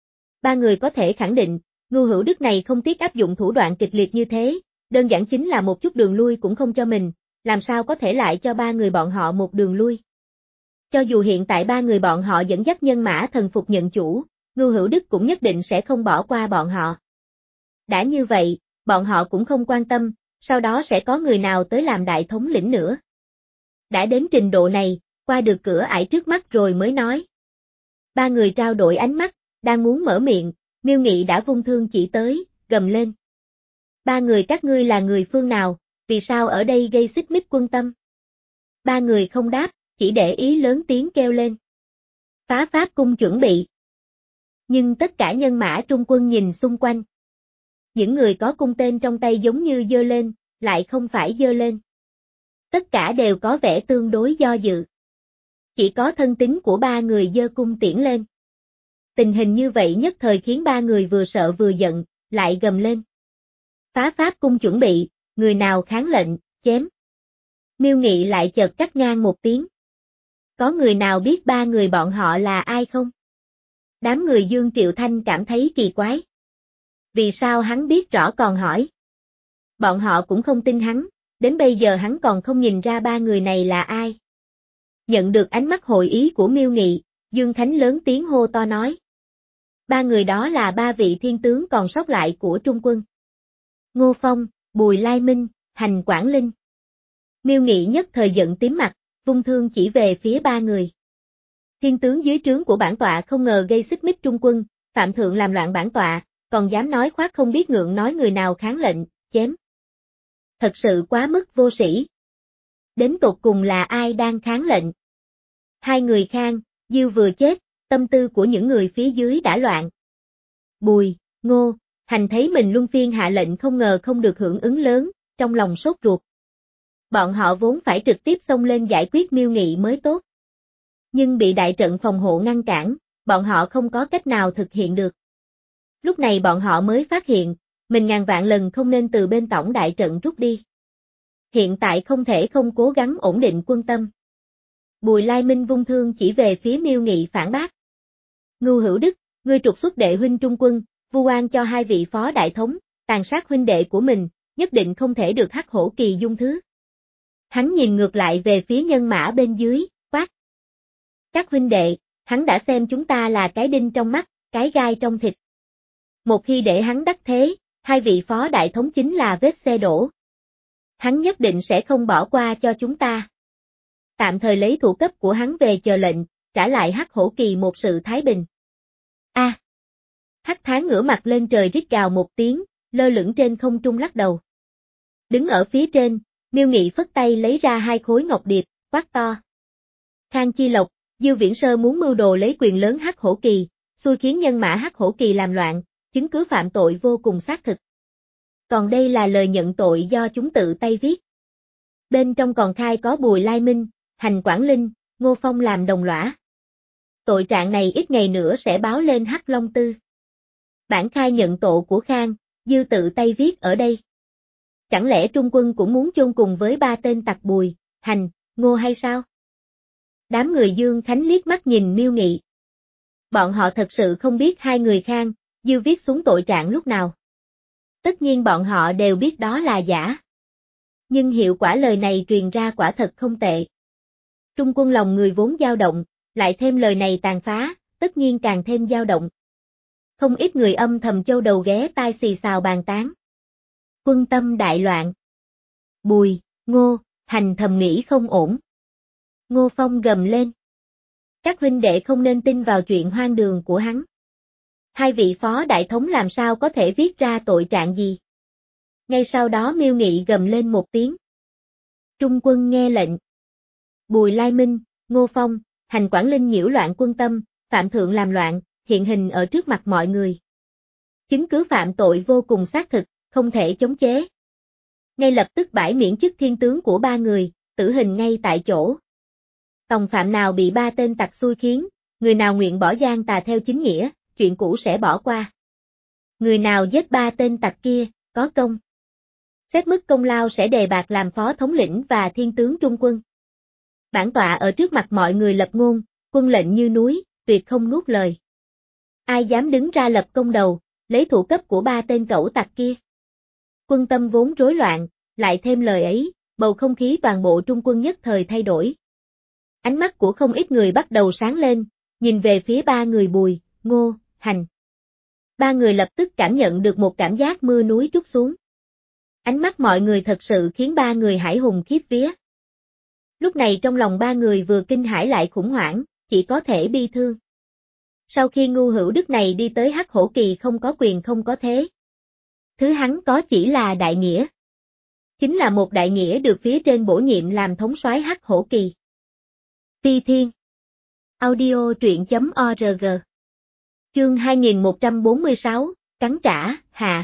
Ba người có thể khẳng định, Ngưu Hữu Đức này không tiếc áp dụng thủ đoạn kịch liệt như thế, đơn giản chính là một chút đường lui cũng không cho mình, làm sao có thể lại cho ba người bọn họ một đường lui. Cho dù hiện tại ba người bọn họ dẫn dắt nhân mã thần phục nhận chủ, Ngưu Hữu Đức cũng nhất định sẽ không bỏ qua bọn họ. Đã như vậy, bọn họ cũng không quan tâm, sau đó sẽ có người nào tới làm đại thống lĩnh nữa. Đã đến trình độ này, qua được cửa ải trước mắt rồi mới nói. Ba người trao đổi ánh mắt, đang muốn mở miệng, Miêu Nghị đã vung thương chỉ tới, gầm lên. Ba người các ngươi là người phương nào, vì sao ở đây gây xích mích quân tâm? Ba người không đáp, chỉ để ý lớn tiếng kêu lên. Phá Pháp cung chuẩn bị. Nhưng tất cả nhân mã Trung quân nhìn xung quanh. Những người có cung tên trong tay giống như giơ lên, lại không phải giơ lên. Tất cả đều có vẻ tương đối do dự. Chỉ có thân tín của ba người giơ cung tiễn lên. Tình hình như vậy nhất thời khiến ba người vừa sợ vừa giận, lại gầm lên. Phá Pháp cung chuẩn bị, người nào kháng lệnh, chém. Miêu Nghị lại chợt cắt ngang một tiếng. Có người nào biết ba người bọn họ là ai không? Đám người Dương Triệu Thanh cảm thấy kỳ quái. Vì sao hắn biết rõ còn hỏi? Bọn họ cũng không tin hắn, đến bây giờ hắn còn không nhìn ra ba người này là ai. Nhận được ánh mắt hội ý của Miêu Nghị, Dương Khánh lớn tiếng hô to nói. Ba người đó là ba vị thiên tướng còn sót lại của Trung quân. Ngô Phong, Bùi Lai Minh, Hành Quảng Linh. Miêu Nghị nhất thời giận tím mặt, vung thương chỉ về phía ba người. Thiên tướng dưới trướng của bản tọa không ngờ gây xích mích Trung quân, phạm thượng làm loạn bản tọa, còn dám nói khoác không biết ngượng nói người nào kháng lệnh, chém. Thật sự quá mức vô sĩ. Đến tột cùng là ai đang kháng lệnh? Hai người Khang, Diêu vừa chết, tâm tư của những người phía dưới đã loạn. Bùi, Ngô, Hành thấy mình luân phiên hạ lệnh không ngờ không được hưởng ứng lớn, trong lòng sốt ruột. Bọn họ vốn phải trực tiếp xông lên giải quyết Miêu Nghị mới tốt. Nhưng bị đại trận phòng hộ ngăn cản, bọn họ không có cách nào thực hiện được. Lúc này bọn họ mới phát hiện, mình ngàn vạn lần không nên từ bên tổng đại trận rút đi. Hiện tại không thể không cố gắng ổn định quân tâm. Bùi Lai Minh vung thương chỉ về phía Miêu Nghị phản bác. Ngưu Hữu Đức, ngươi trục xuất đệ huynh Trung quân, vu oan cho hai vị phó đại thống, tàn sát huynh đệ của mình, nhất định không thể được Hắc Hổ Kỳ dung thứ. Hắn nhìn ngược lại về phía nhân mã bên dưới, quát. Các huynh đệ, hắn đã xem chúng ta là cái đinh trong mắt, cái gai trong thịt. Một khi để hắn đắc thế, hai vị phó đại thống chính là vết xe đổ. Hắn nhất định sẽ không bỏ qua cho chúng ta. Tạm thời lấy thủ cấp của hắn về chờ lệnh, trả lại Hắc Hổ Kỳ một sự thái bình. A. À, Hắc Thán ngửa mặt lên trời rít gào một tiếng, lơ lửng trên không trung lắc đầu. Đứng ở phía trên, Miêu Nghị phất tay lấy ra hai khối ngọc điệp, quát to. Khang Chi Lộc, Diêu Viễn Sơ muốn mưu đồ lấy quyền lớn Hắc Hổ Kỳ, xui khiến nhân mã Hắc Hổ Kỳ làm loạn, chứng cứ phạm tội vô cùng xác thực. Còn đây là lời nhận tội do chúng tự tay viết. Bên trong còn khai có Bùi Lai Minh, Hành Quảng Linh, Ngô Phong làm đồng lõa. Tội trạng này ít ngày nữa sẽ báo lên Hắc Long Tư. Bản khai nhận tội của Khang, Diêu tự tay viết ở đây. Chẳng lẽ Trung quân cũng muốn chôn cùng với ba tên tặc Bùi, Hành, Ngô hay sao? Đám người Dương Khánh liếc mắt nhìn Miêu Nghị. Bọn họ thật sự không biết hai người Khang, Diêu viết xuống tội trạng lúc nào. Tất nhiên bọn họ đều biết đó là giả. Nhưng hiệu quả lời này truyền ra quả thật không tệ. Trung quân lòng người vốn dao động, lại thêm lời này tàn phá, tất nhiên càng thêm dao động. Không ít người âm thầm châu đầu ghé tai xì xào bàn tán. Quân tâm đại loạn. Bùi, Ngô, Hành thầm nghĩ không ổn. Ngô Phong gầm lên. Các huynh đệ không nên tin vào chuyện hoang đường của hắn. Hai vị phó đại thống làm sao có thể viết ra tội trạng gì? Ngay sau đó Miêu Nghị gầm lên một tiếng. Trung quân nghe lệnh. Bùi Lai Minh, Ngô Phong, Hành Quảng Linh nhiễu loạn quân tâm, phạm thượng làm loạn, hiện hình ở trước mặt mọi người. Chứng cứ phạm tội vô cùng xác thực, không thể chống chế. Ngay lập tức bãi miễn chức thiên tướng của ba người, tử hình ngay tại chỗ. Tòng phạm nào bị ba tên tặc xui khiến, người nào nguyện bỏ gian tà theo chính nghĩa, chuyện cũ sẽ bỏ qua. Người nào giết ba tên tặc kia, có công. Xét mức công lao sẽ đề bạt làm phó thống lĩnh và thiên tướng trung quân. Bản tọa ở trước mặt mọi người lập ngôn, quân lệnh như núi, tuyệt không nuốt lời. Ai dám đứng ra lập công đầu, lấy thủ cấp của ba tên cẩu tặc kia. Quân tâm vốn rối loạn, lại thêm lời ấy, bầu không khí toàn bộ trung quân nhất thời thay đổi. Ánh mắt của không ít người bắt đầu sáng lên, nhìn về phía ba người Bùi, Ngô, Hành. Ba người lập tức cảm nhận được một cảm giác mưa núi trút xuống. Ánh mắt mọi người thật sự khiến ba người hải hùng khiếp vía. Lúc này trong lòng ba người vừa kinh hãi lại khủng hoảng, chỉ có thể bi thương. Sau khi Ngưu Hữu Đức này đi tới Hắc Hổ Kỳ không có quyền không có thế. Thứ hắn có chỉ là đại nghĩa. Chính là một đại nghĩa được phía trên bổ nhiệm làm thống soái Hắc Hổ Kỳ. Phi Thiên Audio truyện chấm org Chương hai nghìn một trăm bốn mươi sáu, Cắn trả, hạ.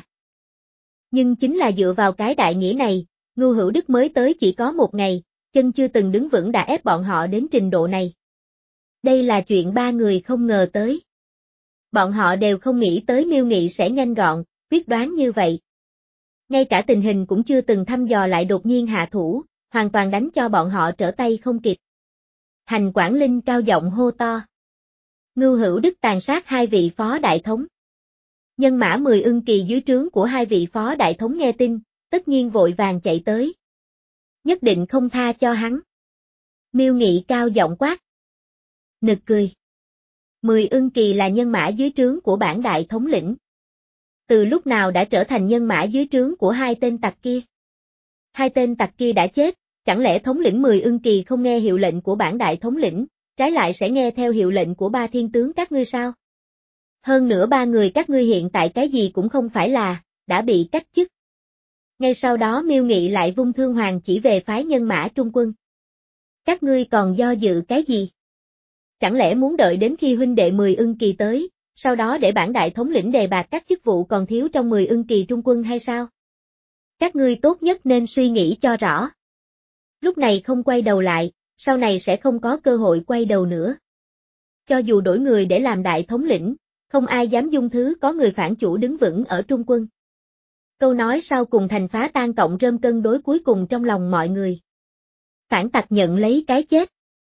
Nhưng chính là dựa vào cái đại nghĩa này, Ngưu Hữu Đức mới tới chỉ có một ngày, chân chưa từng đứng vững đã ép bọn họ đến trình độ này. Đây là chuyện ba người không ngờ tới. Bọn họ đều không nghĩ tới Miêu Nghị sẽ nhanh gọn, quyết đoán như vậy. Ngay cả tình hình cũng chưa từng thăm dò lại đột nhiên hạ thủ, hoàn toàn đánh cho bọn họ trở tay không kịp. Hành Quảng Linh cao giọng hô to. Ngưu Hữu Đức tàn sát hai vị phó đại thống. Nhân mã mười ưng kỳ dưới trướng của hai vị phó đại thống nghe tin, tất nhiên vội vàng chạy tới. Nhất định không tha cho hắn. Miêu Nghị cao giọng quát. Nực cười. Mười ưng kỳ là nhân mã dưới trướng của bản đại thống lĩnh. Từ lúc nào đã trở thành nhân mã dưới trướng của hai tên tặc kia? Hai tên tặc kia đã chết, chẳng lẽ thống lĩnh mười ưng kỳ không nghe hiệu lệnh của bản đại thống lĩnh, trái lại sẽ nghe theo hiệu lệnh của ba thiên tướng các ngươi sao? Hơn nữa ba người các ngươi hiện tại cái gì cũng không phải là, đã bị cách chức. Ngay sau đó Miêu Nghị lại vung thương hoàng chỉ về phái nhân mã trung quân. Các ngươi còn do dự cái gì? Chẳng lẽ muốn đợi đến khi huynh đệ mười ưng kỳ tới, sau đó để bản đại thống lĩnh đề bạt các chức vụ còn thiếu trong mười ưng kỳ trung quân hay sao? Các ngươi tốt nhất nên suy nghĩ cho rõ. Lúc này không quay đầu lại, sau này sẽ không có cơ hội quay đầu nữa. Cho dù đổi người để làm đại thống lĩnh, không ai dám dung thứ có người phản chủ đứng vững ở trung quân. Câu nói sau cùng thành phá tan cọng rơm cân đối cuối cùng trong lòng mọi người. Phản tặc nhận lấy cái chết.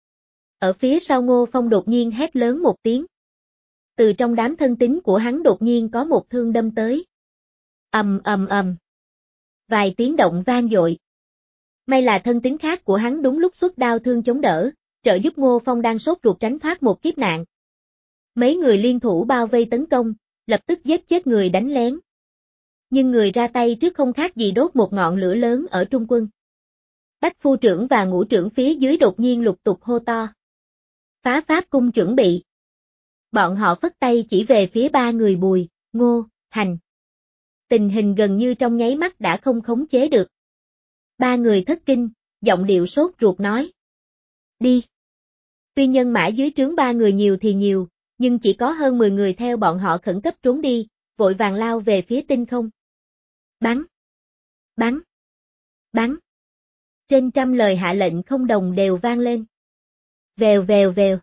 Ở phía sau Ngô Phong đột nhiên hét lớn một tiếng. Từ trong đám thân tín của hắn đột nhiên có một thương đâm tới. Ầm ầm ầm. Vài tiếng động vang dội. May là thân tín khác của hắn đúng lúc xuất đao thương chống đỡ, trợ giúp Ngô Phong đang sốt ruột tránh thoát một kiếp nạn. Mấy người liên thủ bao vây tấn công, lập tức giết chết người đánh lén. Nhưng người ra tay trước không khác gì đốt một ngọn lửa lớn ở trung quân. Bách phu trưởng và ngũ trưởng phía dưới đột nhiên lục tục hô to. Phá pháp cung chuẩn bị. Bọn họ phất tay chỉ về phía ba người Bùi, Ngô, Hành. Tình hình gần như trong nháy mắt đã không khống chế được. Ba người thất kinh, giọng điệu sốt ruột nói. Đi. Tuy nhân mã dưới trướng ba người nhiều thì nhiều, nhưng chỉ có hơn mười người theo bọn họ khẩn cấp trốn đi, vội vàng lao về phía tinh không. Bắn. Bắn. Bắn. Trên trăm lời hạ lệnh không đồng đều vang lên. Vèo vèo vèo.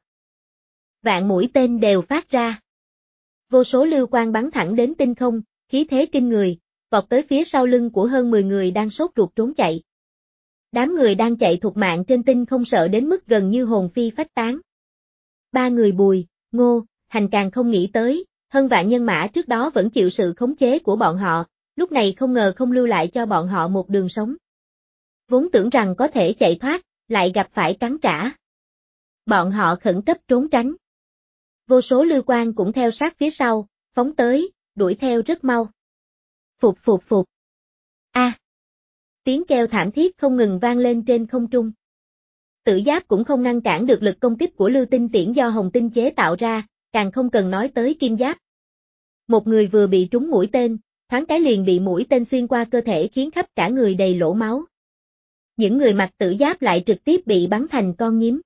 Vạn mũi tên đều phát ra. Vô số lưu quang bắn thẳng đến tinh không, khí thế kinh người, vọt tới phía sau lưng của hơn mười người đang sốt ruột trốn chạy. Đám người đang chạy thục mạng trên tinh không sợ đến mức gần như hồn phi phách tán. Ba người Bùi, Ngô, Hành càng không nghĩ tới, hơn vạn nhân mã trước đó vẫn chịu sự khống chế của bọn họ, lúc này không ngờ không lưu lại cho bọn họ một đường sống. Vốn tưởng rằng có thể chạy thoát, lại gặp phải cắn trả. Bọn họ khẩn cấp trốn tránh. Vô số lưu quang cũng theo sát phía sau, phóng tới, đuổi theo rất mau. Phục phục phục. A. À. Tiếng kêu thảm thiết không ngừng vang lên trên không trung. Tử giáp cũng không ngăn cản được lực công kích của lưu tinh tiễn do hồng tinh chế tạo ra, càng không cần nói tới kim giáp. Một người vừa bị trúng mũi tên, thoáng cái liền bị mũi tên xuyên qua cơ thể khiến khắp cả người đầy lỗ máu. Những người mặc tử giáp lại trực tiếp bị bắn thành con nhím.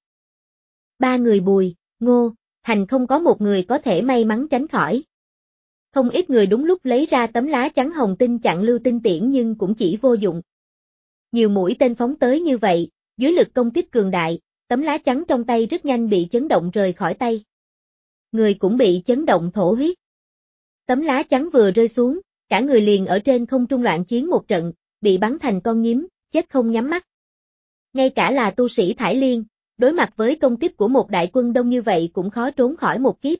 Ba người Bùi, Ngô, Hành không có một người có thể may mắn tránh khỏi. Không ít người đúng lúc lấy ra tấm lá chắn hồng tinh chặn lưu tinh tiễn nhưng cũng chỉ vô dụng. Nhiều mũi tên phóng tới như vậy, dưới lực công kích cường đại, tấm lá chắn trong tay rất nhanh bị chấn động rời khỏi tay. Người cũng bị chấn động thổ huyết. Tấm lá chắn vừa rơi xuống, cả người liền ở trên không trung loạn chiến một trận, bị bắn thành con nhím, chết không nhắm mắt. Ngay cả là tu sĩ Thải Liên, đối mặt với công kích của một đại quân đông như vậy cũng khó trốn khỏi một kiếp.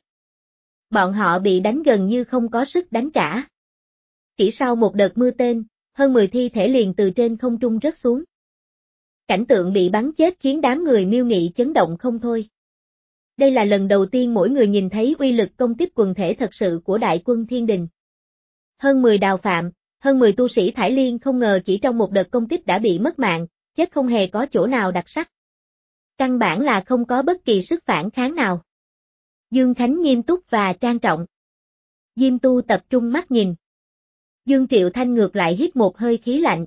Bọn họ bị đánh gần như không có sức đánh trả. Chỉ sau một đợt mưa tên, hơn mười thi thể liền từ trên không trung rớt xuống. Cảnh tượng bị bắn chết khiến đám người Miêu Nghị chấn động không thôi. Đây là lần đầu tiên mỗi người nhìn thấy uy lực công kích quần thể thật sự của đại quân Thiên Đình. Hơn mười đào phạm, hơn mười tu sĩ Thải Liên không ngờ chỉ trong một đợt công kích đã bị mất mạng, chết không hề có chỗ nào đặc sắc. Căn bản là không có bất kỳ sức phản kháng nào. Dương Khánh nghiêm túc và trang trọng. Diêm Tu tập trung mắt nhìn. Dương Triệu Thanh ngược lại hít một hơi khí lạnh.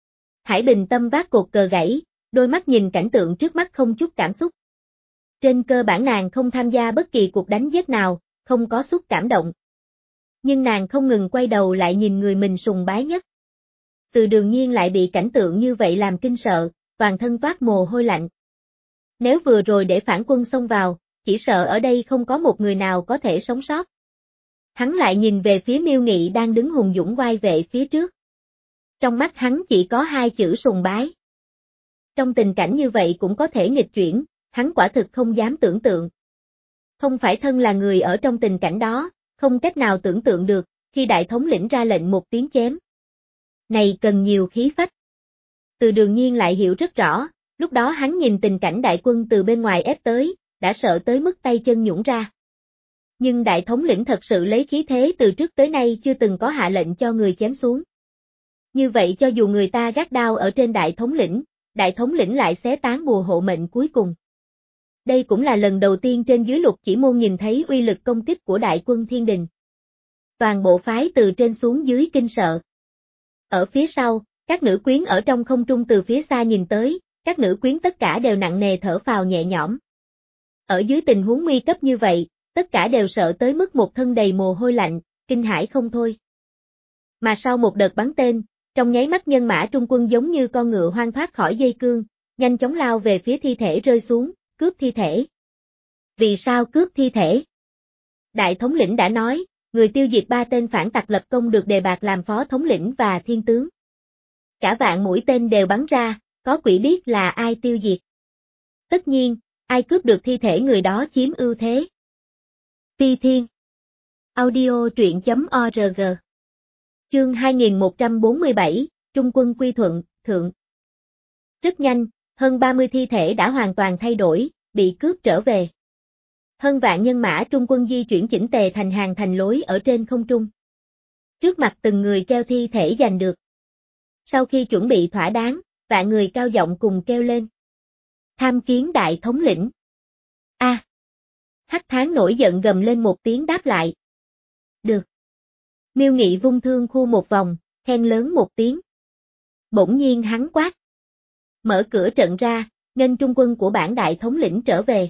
Hải Bình Tâm vác cột cờ gãy, đôi mắt nhìn cảnh tượng trước mắt không chút cảm xúc. Trên cơ bản nàng không tham gia bất kỳ cuộc đánh giết nào, không có xúc cảm động. Nhưng nàng không ngừng quay đầu lại nhìn người mình sùng bái nhất. Từ Đường Nhiên lại bị cảnh tượng như vậy làm kinh sợ, toàn thân toát mồ hôi lạnh. Nếu vừa rồi để phản quân xông vào, chỉ sợ ở đây không có một người nào có thể sống sót. Hắn lại nhìn về phía Miêu Nghị đang đứng hùng dũng oai vệ phía trước. Trong mắt hắn chỉ có hai chữ sùng bái. Trong tình cảnh như vậy cũng có thể nghịch chuyển, hắn quả thực không dám tưởng tượng. Không phải thân là người ở trong tình cảnh đó, không cách nào tưởng tượng được, khi đại thống lĩnh ra lệnh một tiếng chém. Này cần nhiều khí phách. Từ Đường Nhiên lại hiểu rất rõ, lúc đó hắn nhìn tình cảnh đại quân từ bên ngoài ép tới, đã sợ tới mức tay chân nhũn ra. Nhưng đại thống lĩnh thật sự lấy khí thế từ trước tới nay chưa từng có hạ lệnh cho người chém xuống. Như vậy cho dù người ta gác đao ở trên đại thống lĩnh, đại thống lĩnh lại xé tán bùa hộ mệnh cuối cùng. Đây cũng là lần đầu tiên trên dưới Lục Chỉ Môn nhìn thấy uy lực công kích của đại quân Thiên Đình. Toàn bộ phái từ trên xuống dưới kinh sợ. Ở phía sau, các nữ quyến ở trong không trung từ phía xa nhìn tới, các nữ quyến tất cả đều nặng nề thở phào nhẹ nhõm. Ở dưới tình huống nguy cấp như vậy, tất cả đều sợ tới mức một thân đầy mồ hôi lạnh, kinh hãi không thôi. Mà sau một đợt bắn tên, trong nháy mắt nhân mã Trung quân giống như con ngựa hoang thoát khỏi dây cương, nhanh chóng lao về phía thi thể rơi xuống, cướp thi thể. Vì sao cướp thi thể? Đại thống lĩnh đã nói, người tiêu diệt ba tên phản tặc lập công được đề bạt làm phó thống lĩnh và thiên tướng. Cả vạn mũi tên đều bắn ra, có quỷ biết là ai tiêu diệt. Tất nhiên, ai cướp được thi thể người đó chiếm ưu thế. Phi Thiên Audio truyện chấm org Chương hai nghìn một trăm bốn mươi bảy, Trung quân quy thuận, thượng. Rất nhanh, hơn ba mươi thi thể đã hoàn toàn thay đổi, bị cướp trở về. Hơn vạn nhân mã Trung quân di chuyển chỉnh tề thành hàng thành lối ở trên không trung. Trước mặt từng người treo thi thể giành được. Sau khi chuẩn bị thỏa đáng, vạn người cao giọng cùng kêu lên. Tham kiến đại thống lĩnh. A. À. Hắc Thán nổi giận gầm lên một tiếng đáp lại. Được. Miêu Nghị vung thương khu một vòng, khen lớn một tiếng. Bỗng nhiên hắn quát. Mở cửa trận ra, nghênh trung quân của bản đại thống lĩnh trở về.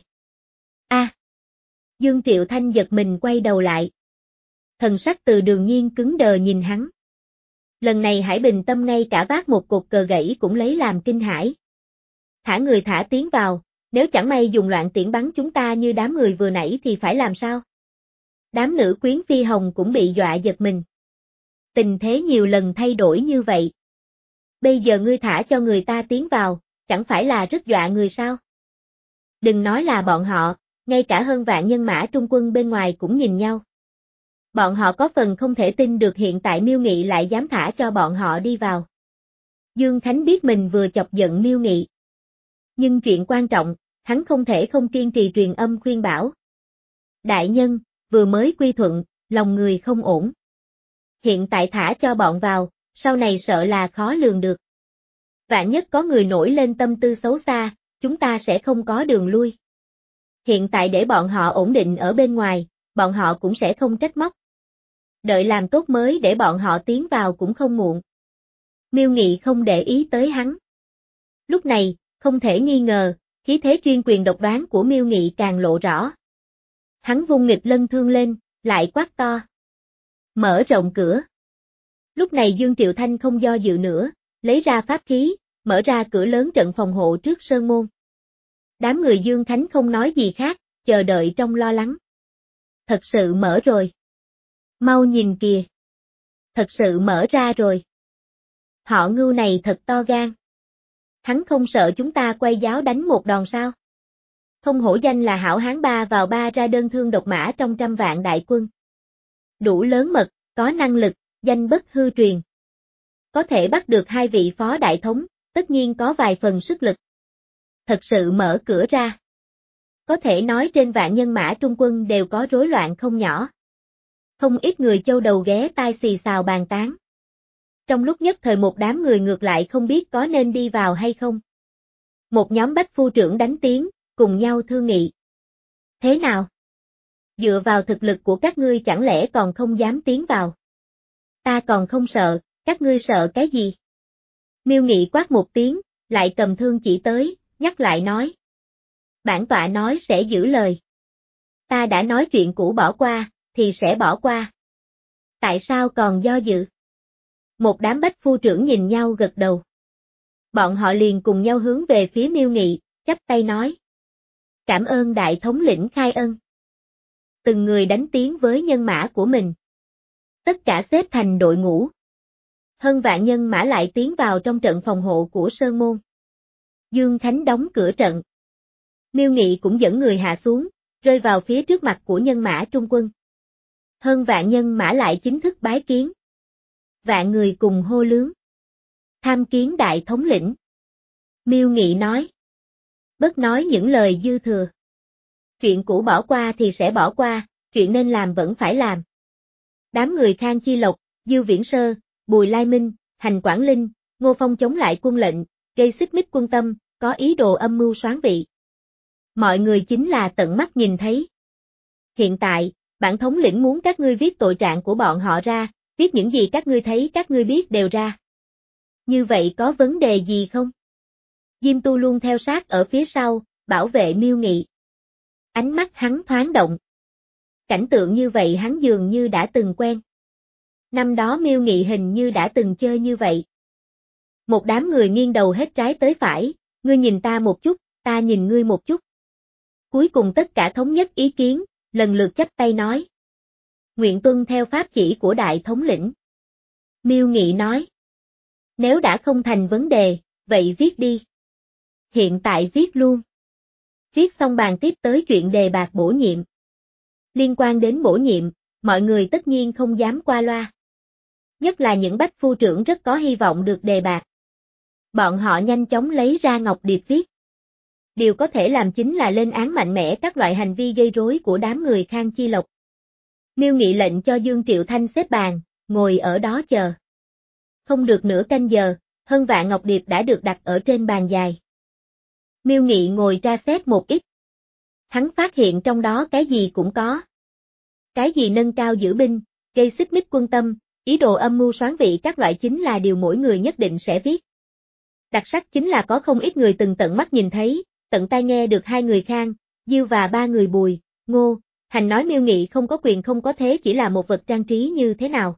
A. À. Dương Triệu Thanh giật mình quay đầu lại. Thần sắc Từ Đường Nhiên cứng đờ nhìn hắn. Lần này Hải Bình Tâm ngay cả vác một cột cờ gãy cũng lấy làm kinh hãi. Thả người thả tiến vào, nếu chẳng may dùng loạn tiễn bắn chúng ta như đám người vừa nãy thì phải làm sao? Đám nữ quyến Phi Hồng cũng bị dọa giật mình. Tình thế nhiều lần thay đổi như vậy. Bây giờ ngươi thả cho người ta tiến vào, chẳng phải là rất dọa người sao? Đừng nói là bọn họ, ngay cả hơn vạn nhân mã Trung quân bên ngoài cũng nhìn nhau. Bọn họ có phần không thể tin được hiện tại Miêu Nghị lại dám thả cho bọn họ đi vào. Dương Khánh biết mình vừa chọc giận Miêu Nghị. Nhưng chuyện quan trọng, hắn không thể không kiên trì truyền âm khuyên bảo. Đại nhân, vừa mới quy thuận, lòng người không ổn. Hiện tại thả cho bọn vào, sau này sợ là khó lường được. Vạn nhất có người nổi lên tâm tư xấu xa, chúng ta sẽ không có đường lui. Hiện tại để bọn họ ổn định ở bên ngoài, bọn họ cũng sẽ không trách móc. Đợi làm tốt mới để bọn họ tiến vào cũng không muộn. Miêu Nghị không để ý tới hắn. Lúc này, không thể nghi ngờ, khí thế chuyên quyền độc đoán của Miêu Nghị càng lộ rõ. Hắn vung nghịch lân thương lên, lại quát to. Mở rộng cửa. Lúc này Dương Triệu Thanh không do dự nữa, lấy ra pháp khí, mở ra cửa lớn trận phòng hộ trước sơn môn. Đám người Dương Khánh không nói gì khác, chờ đợi trong lo lắng. Thật sự mở rồi. Mau nhìn kìa. Thật sự mở ra rồi. Họ Ngưu này thật to gan. Hắn không sợ chúng ta quay giáo đánh một đòn sao? Không hổ danh là hảo hán ba vào ba ra đơn thương độc mã trong trăm vạn đại quân. Đủ lớn mật, có năng lực, danh bất hư truyền. Có thể bắt được hai vị phó đại thống, tất nhiên có vài phần sức lực. Thật sự mở cửa ra. Có thể nói trên vạn nhân mã Trung quân đều có rối loạn không nhỏ. Không ít người châu đầu ghé tai xì xào bàn tán. Trong lúc nhất thời một đám người ngược lại không biết có nên đi vào hay không. Một nhóm bách phu trưởng đánh tiếng, cùng nhau thương nghị. Thế nào? Dựa vào thực lực của các ngươi chẳng lẽ còn không dám tiến vào? Ta còn không sợ, các ngươi sợ cái gì? Miêu Nghị quát một tiếng, lại cầm thương chỉ tới, nhắc lại nói. Bản tọa nói sẽ giữ lời. Ta đã nói chuyện cũ bỏ qua, thì sẽ bỏ qua. Tại sao còn do dự? Một đám bách phu trưởng nhìn nhau gật đầu. Bọn họ liền cùng nhau hướng về phía Miêu Nghị, chắp tay nói. Cảm ơn đại thống lĩnh khai ân. Từng người đánh tiếng với nhân mã của mình. Tất cả xếp thành đội ngũ. Hơn vạn nhân mã lại tiến vào trong trận phòng hộ của Sơn Môn. Dương Khánh đóng cửa trận. Miêu Nghị cũng dẫn người hạ xuống, rơi vào phía trước mặt của nhân mã Trung quân. Hơn vạn nhân mã lại chính thức bái kiến. Vạn người cùng hô lướng. Tham kiến đại thống lĩnh. Miêu Nghị nói. Bất nói những lời dư thừa. Chuyện cũ bỏ qua thì sẽ bỏ qua, chuyện nên làm vẫn phải làm. Đám người Khang Chi Lộc, Diêu Viễn Sơ, Bùi Lai Minh, Hành Quảng Linh, Ngô Phong chống lại quân lệnh, gây xích mích quân tâm, có ý đồ âm mưu soán vị. Mọi người chính là tận mắt nhìn thấy. Hiện tại, bản thống lĩnh muốn các ngươi viết tội trạng của bọn họ ra, viết những gì các ngươi thấy các ngươi biết đều ra. Như vậy có vấn đề gì không? Diêm Tu luôn theo sát ở phía sau, bảo vệ Miêu Nghị. Ánh mắt hắn thoáng động. Cảnh tượng như vậy hắn dường như đã từng quen. Năm đó Miêu Nghị hình như đã từng chơi như vậy. Một đám người nghiêng đầu hết trái tới phải, ngươi nhìn ta một chút, ta nhìn ngươi một chút. Cuối cùng tất cả thống nhất ý kiến, lần lượt chắp tay nói. Nguyện tuân theo pháp chỉ của đại thống lĩnh. Miêu Nghị nói. Nếu đã không thành vấn đề, vậy viết đi. Hiện tại viết luôn. Viết xong bàn tiếp tới chuyện đề bạt bổ nhiệm. Liên quan đến bổ nhiệm, mọi người tất nhiên không dám qua loa. Nhất là những bách phu trưởng rất có hy vọng được đề bạt. Bọn họ nhanh chóng lấy ra ngọc điệp viết. Điều có thể làm chính là lên án mạnh mẽ các loại hành vi gây rối của đám người Khang Chi Lộc. Miêu Nghị lệnh cho Dương Triệu Thanh xếp bàn, ngồi ở đó chờ. Không được nửa canh giờ, hơn vạn ngọc điệp đã được đặt ở trên bàn dài. Miêu Nghị ngồi tra xét một ít. Hắn phát hiện trong đó cái gì cũng có. Cái gì nâng cao giữ binh, gây xích mích quân tâm, ý đồ âm mưu soán vị các loại chính là điều mỗi người nhất định sẽ viết. Đặc sắc chính là có không ít người từng tận mắt nhìn thấy, tận tai nghe được hai người Khang, Diêu và ba người Bùi, Ngô, Hành nói Miêu Nghị không có quyền không có thế chỉ là một vật trang trí như thế nào.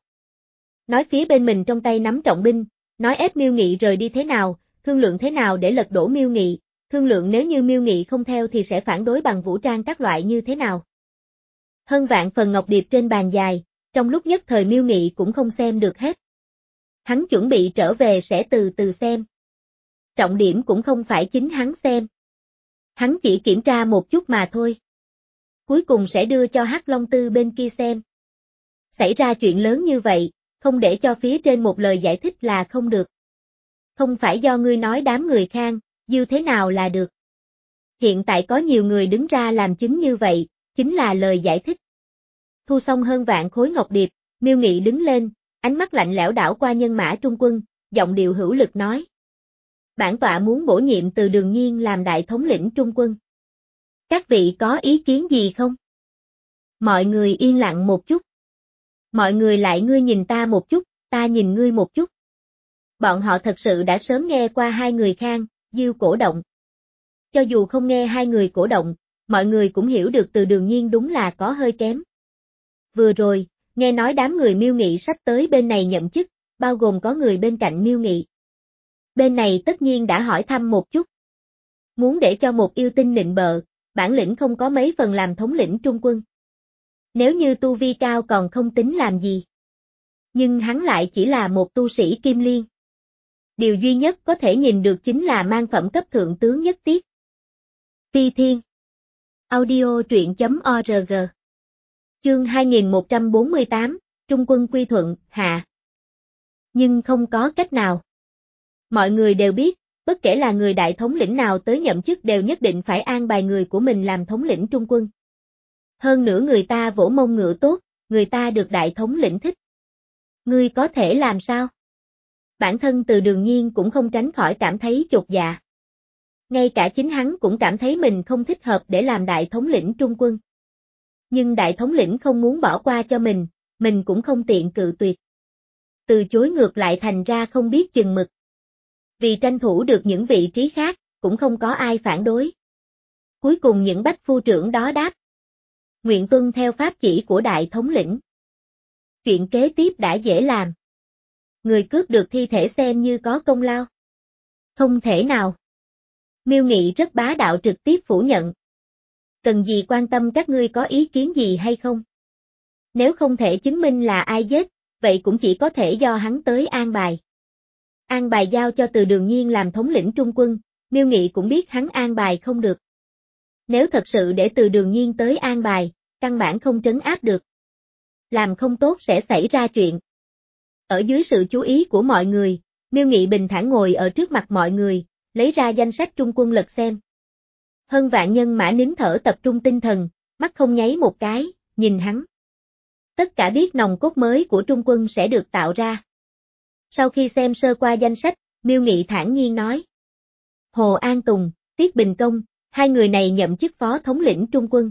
Nói phía bên mình trong tay nắm trọng binh, nói ép Miêu Nghị rời đi thế nào, thương lượng thế nào để lật đổ Miêu Nghị, thương lượng nếu như Miêu Nghị không theo thì sẽ phản đối bằng vũ trang các loại như thế nào. Hơn vạn phần ngọc điệp trên bàn dài, trong lúc nhất thời Miêu Nghị cũng không xem được hết. Hắn chuẩn bị trở về sẽ từ từ xem. Trọng điểm cũng không phải chính hắn xem. Hắn chỉ kiểm tra một chút mà thôi. Cuối cùng sẽ đưa cho Hắc Long Tư bên kia xem. Xảy ra chuyện lớn như vậy, không để cho phía trên một lời giải thích là không được. Không phải do ngươi nói đám người Khang, Diêu thế nào là được. Hiện tại có nhiều người đứng ra làm chứng như vậy, chính là lời giải thích. Thu xong hơn vạn khối ngọc điệp, Miêu Nghị đứng lên, ánh mắt lạnh lẽo đảo qua nhân mã Trung quân, giọng điệu hữu lực nói. Bản tọa muốn bổ nhiệm Từ Đường Nhiên làm đại thống lĩnh Trung quân. Các vị có ý kiến gì không? Mọi người yên lặng một chút. Mọi người lại ngươi nhìn ta một chút, ta nhìn ngươi một chút. Bọn họ thật sự đã sớm nghe qua hai người Khang, Diêu cổ động. Cho dù không nghe hai người cổ động, mọi người cũng hiểu được Từ Đường Nhiên đúng là có hơi kém. Vừa rồi, nghe nói đám người Miêu Nghị sắp tới bên này nhậm chức, bao gồm có người bên cạnh Miêu Nghị. Bên này tất nhiên đã hỏi thăm một chút. Muốn để cho một yêu tinh nịnh bợ, bản lĩnh không có mấy phần làm thống lĩnh Trung quân. Nếu như tu vi cao còn không tính làm gì. Nhưng hắn lại chỉ là một tu sĩ kim liên. Điều duy nhất có thể nhìn được chính là mang phẩm cấp thượng tướng nhất tiết. Phi Thiên. Audio truyện chấm org. Chương hai nghìn một trăm bốn mươi tám, Trung quân quy thuận, hạ. Nhưng không có cách nào. Mọi người đều biết, bất kể là người đại thống lĩnh nào tới nhậm chức đều nhất định phải an bài người của mình làm thống lĩnh trung quân. Hơn nữa người ta vỗ mông ngựa tốt, người ta được đại thống lĩnh thích. Ngươi có thể làm sao? Bản thân Từ Đường Nhiên cũng không tránh khỏi cảm thấy chột dạ. Ngay cả chính hắn cũng cảm thấy mình không thích hợp để làm đại thống lĩnh trung quân. Nhưng đại thống lĩnh không muốn bỏ qua cho mình, mình cũng không tiện cự tuyệt. Từ chối ngược lại thành ra không biết chừng mực. Vì tranh thủ được những vị trí khác, cũng không có ai phản đối. Cuối cùng những bách phu trưởng đó đáp. Nguyện tuân theo pháp chỉ của đại thống lĩnh. Chuyện kế tiếp đã dễ làm. Người cướp được thi thể xem như có công lao. Không thể nào. Miêu Nghị rất bá đạo trực tiếp phủ nhận. Cần gì quan tâm các ngươi có ý kiến gì hay không? Nếu không thể chứng minh là ai giết, vậy cũng chỉ có thể do hắn tới an bài. An bài giao cho Từ Đường Nhiên làm thống lĩnh trung quân, Miêu Nghị cũng biết hắn an bài không được. Nếu thật sự để Từ Đường Nhiên tới an bài, căn bản không trấn áp được. Làm không tốt sẽ xảy ra chuyện. Ở dưới sự chú ý của mọi người, Miêu Nghị bình thản ngồi ở trước mặt mọi người, lấy ra danh sách trung quân lật xem. Hơn vạn nhân mã nín thở tập trung tinh thần, mắt không nháy một cái, nhìn hắn. Tất cả biết nòng cốt mới của trung quân sẽ được tạo ra. Sau khi xem sơ qua danh sách, Miêu Nghị thản nhiên nói. Hồ An Tùng, Tiết Bình Công, hai người này nhậm chức phó thống lĩnh trung quân.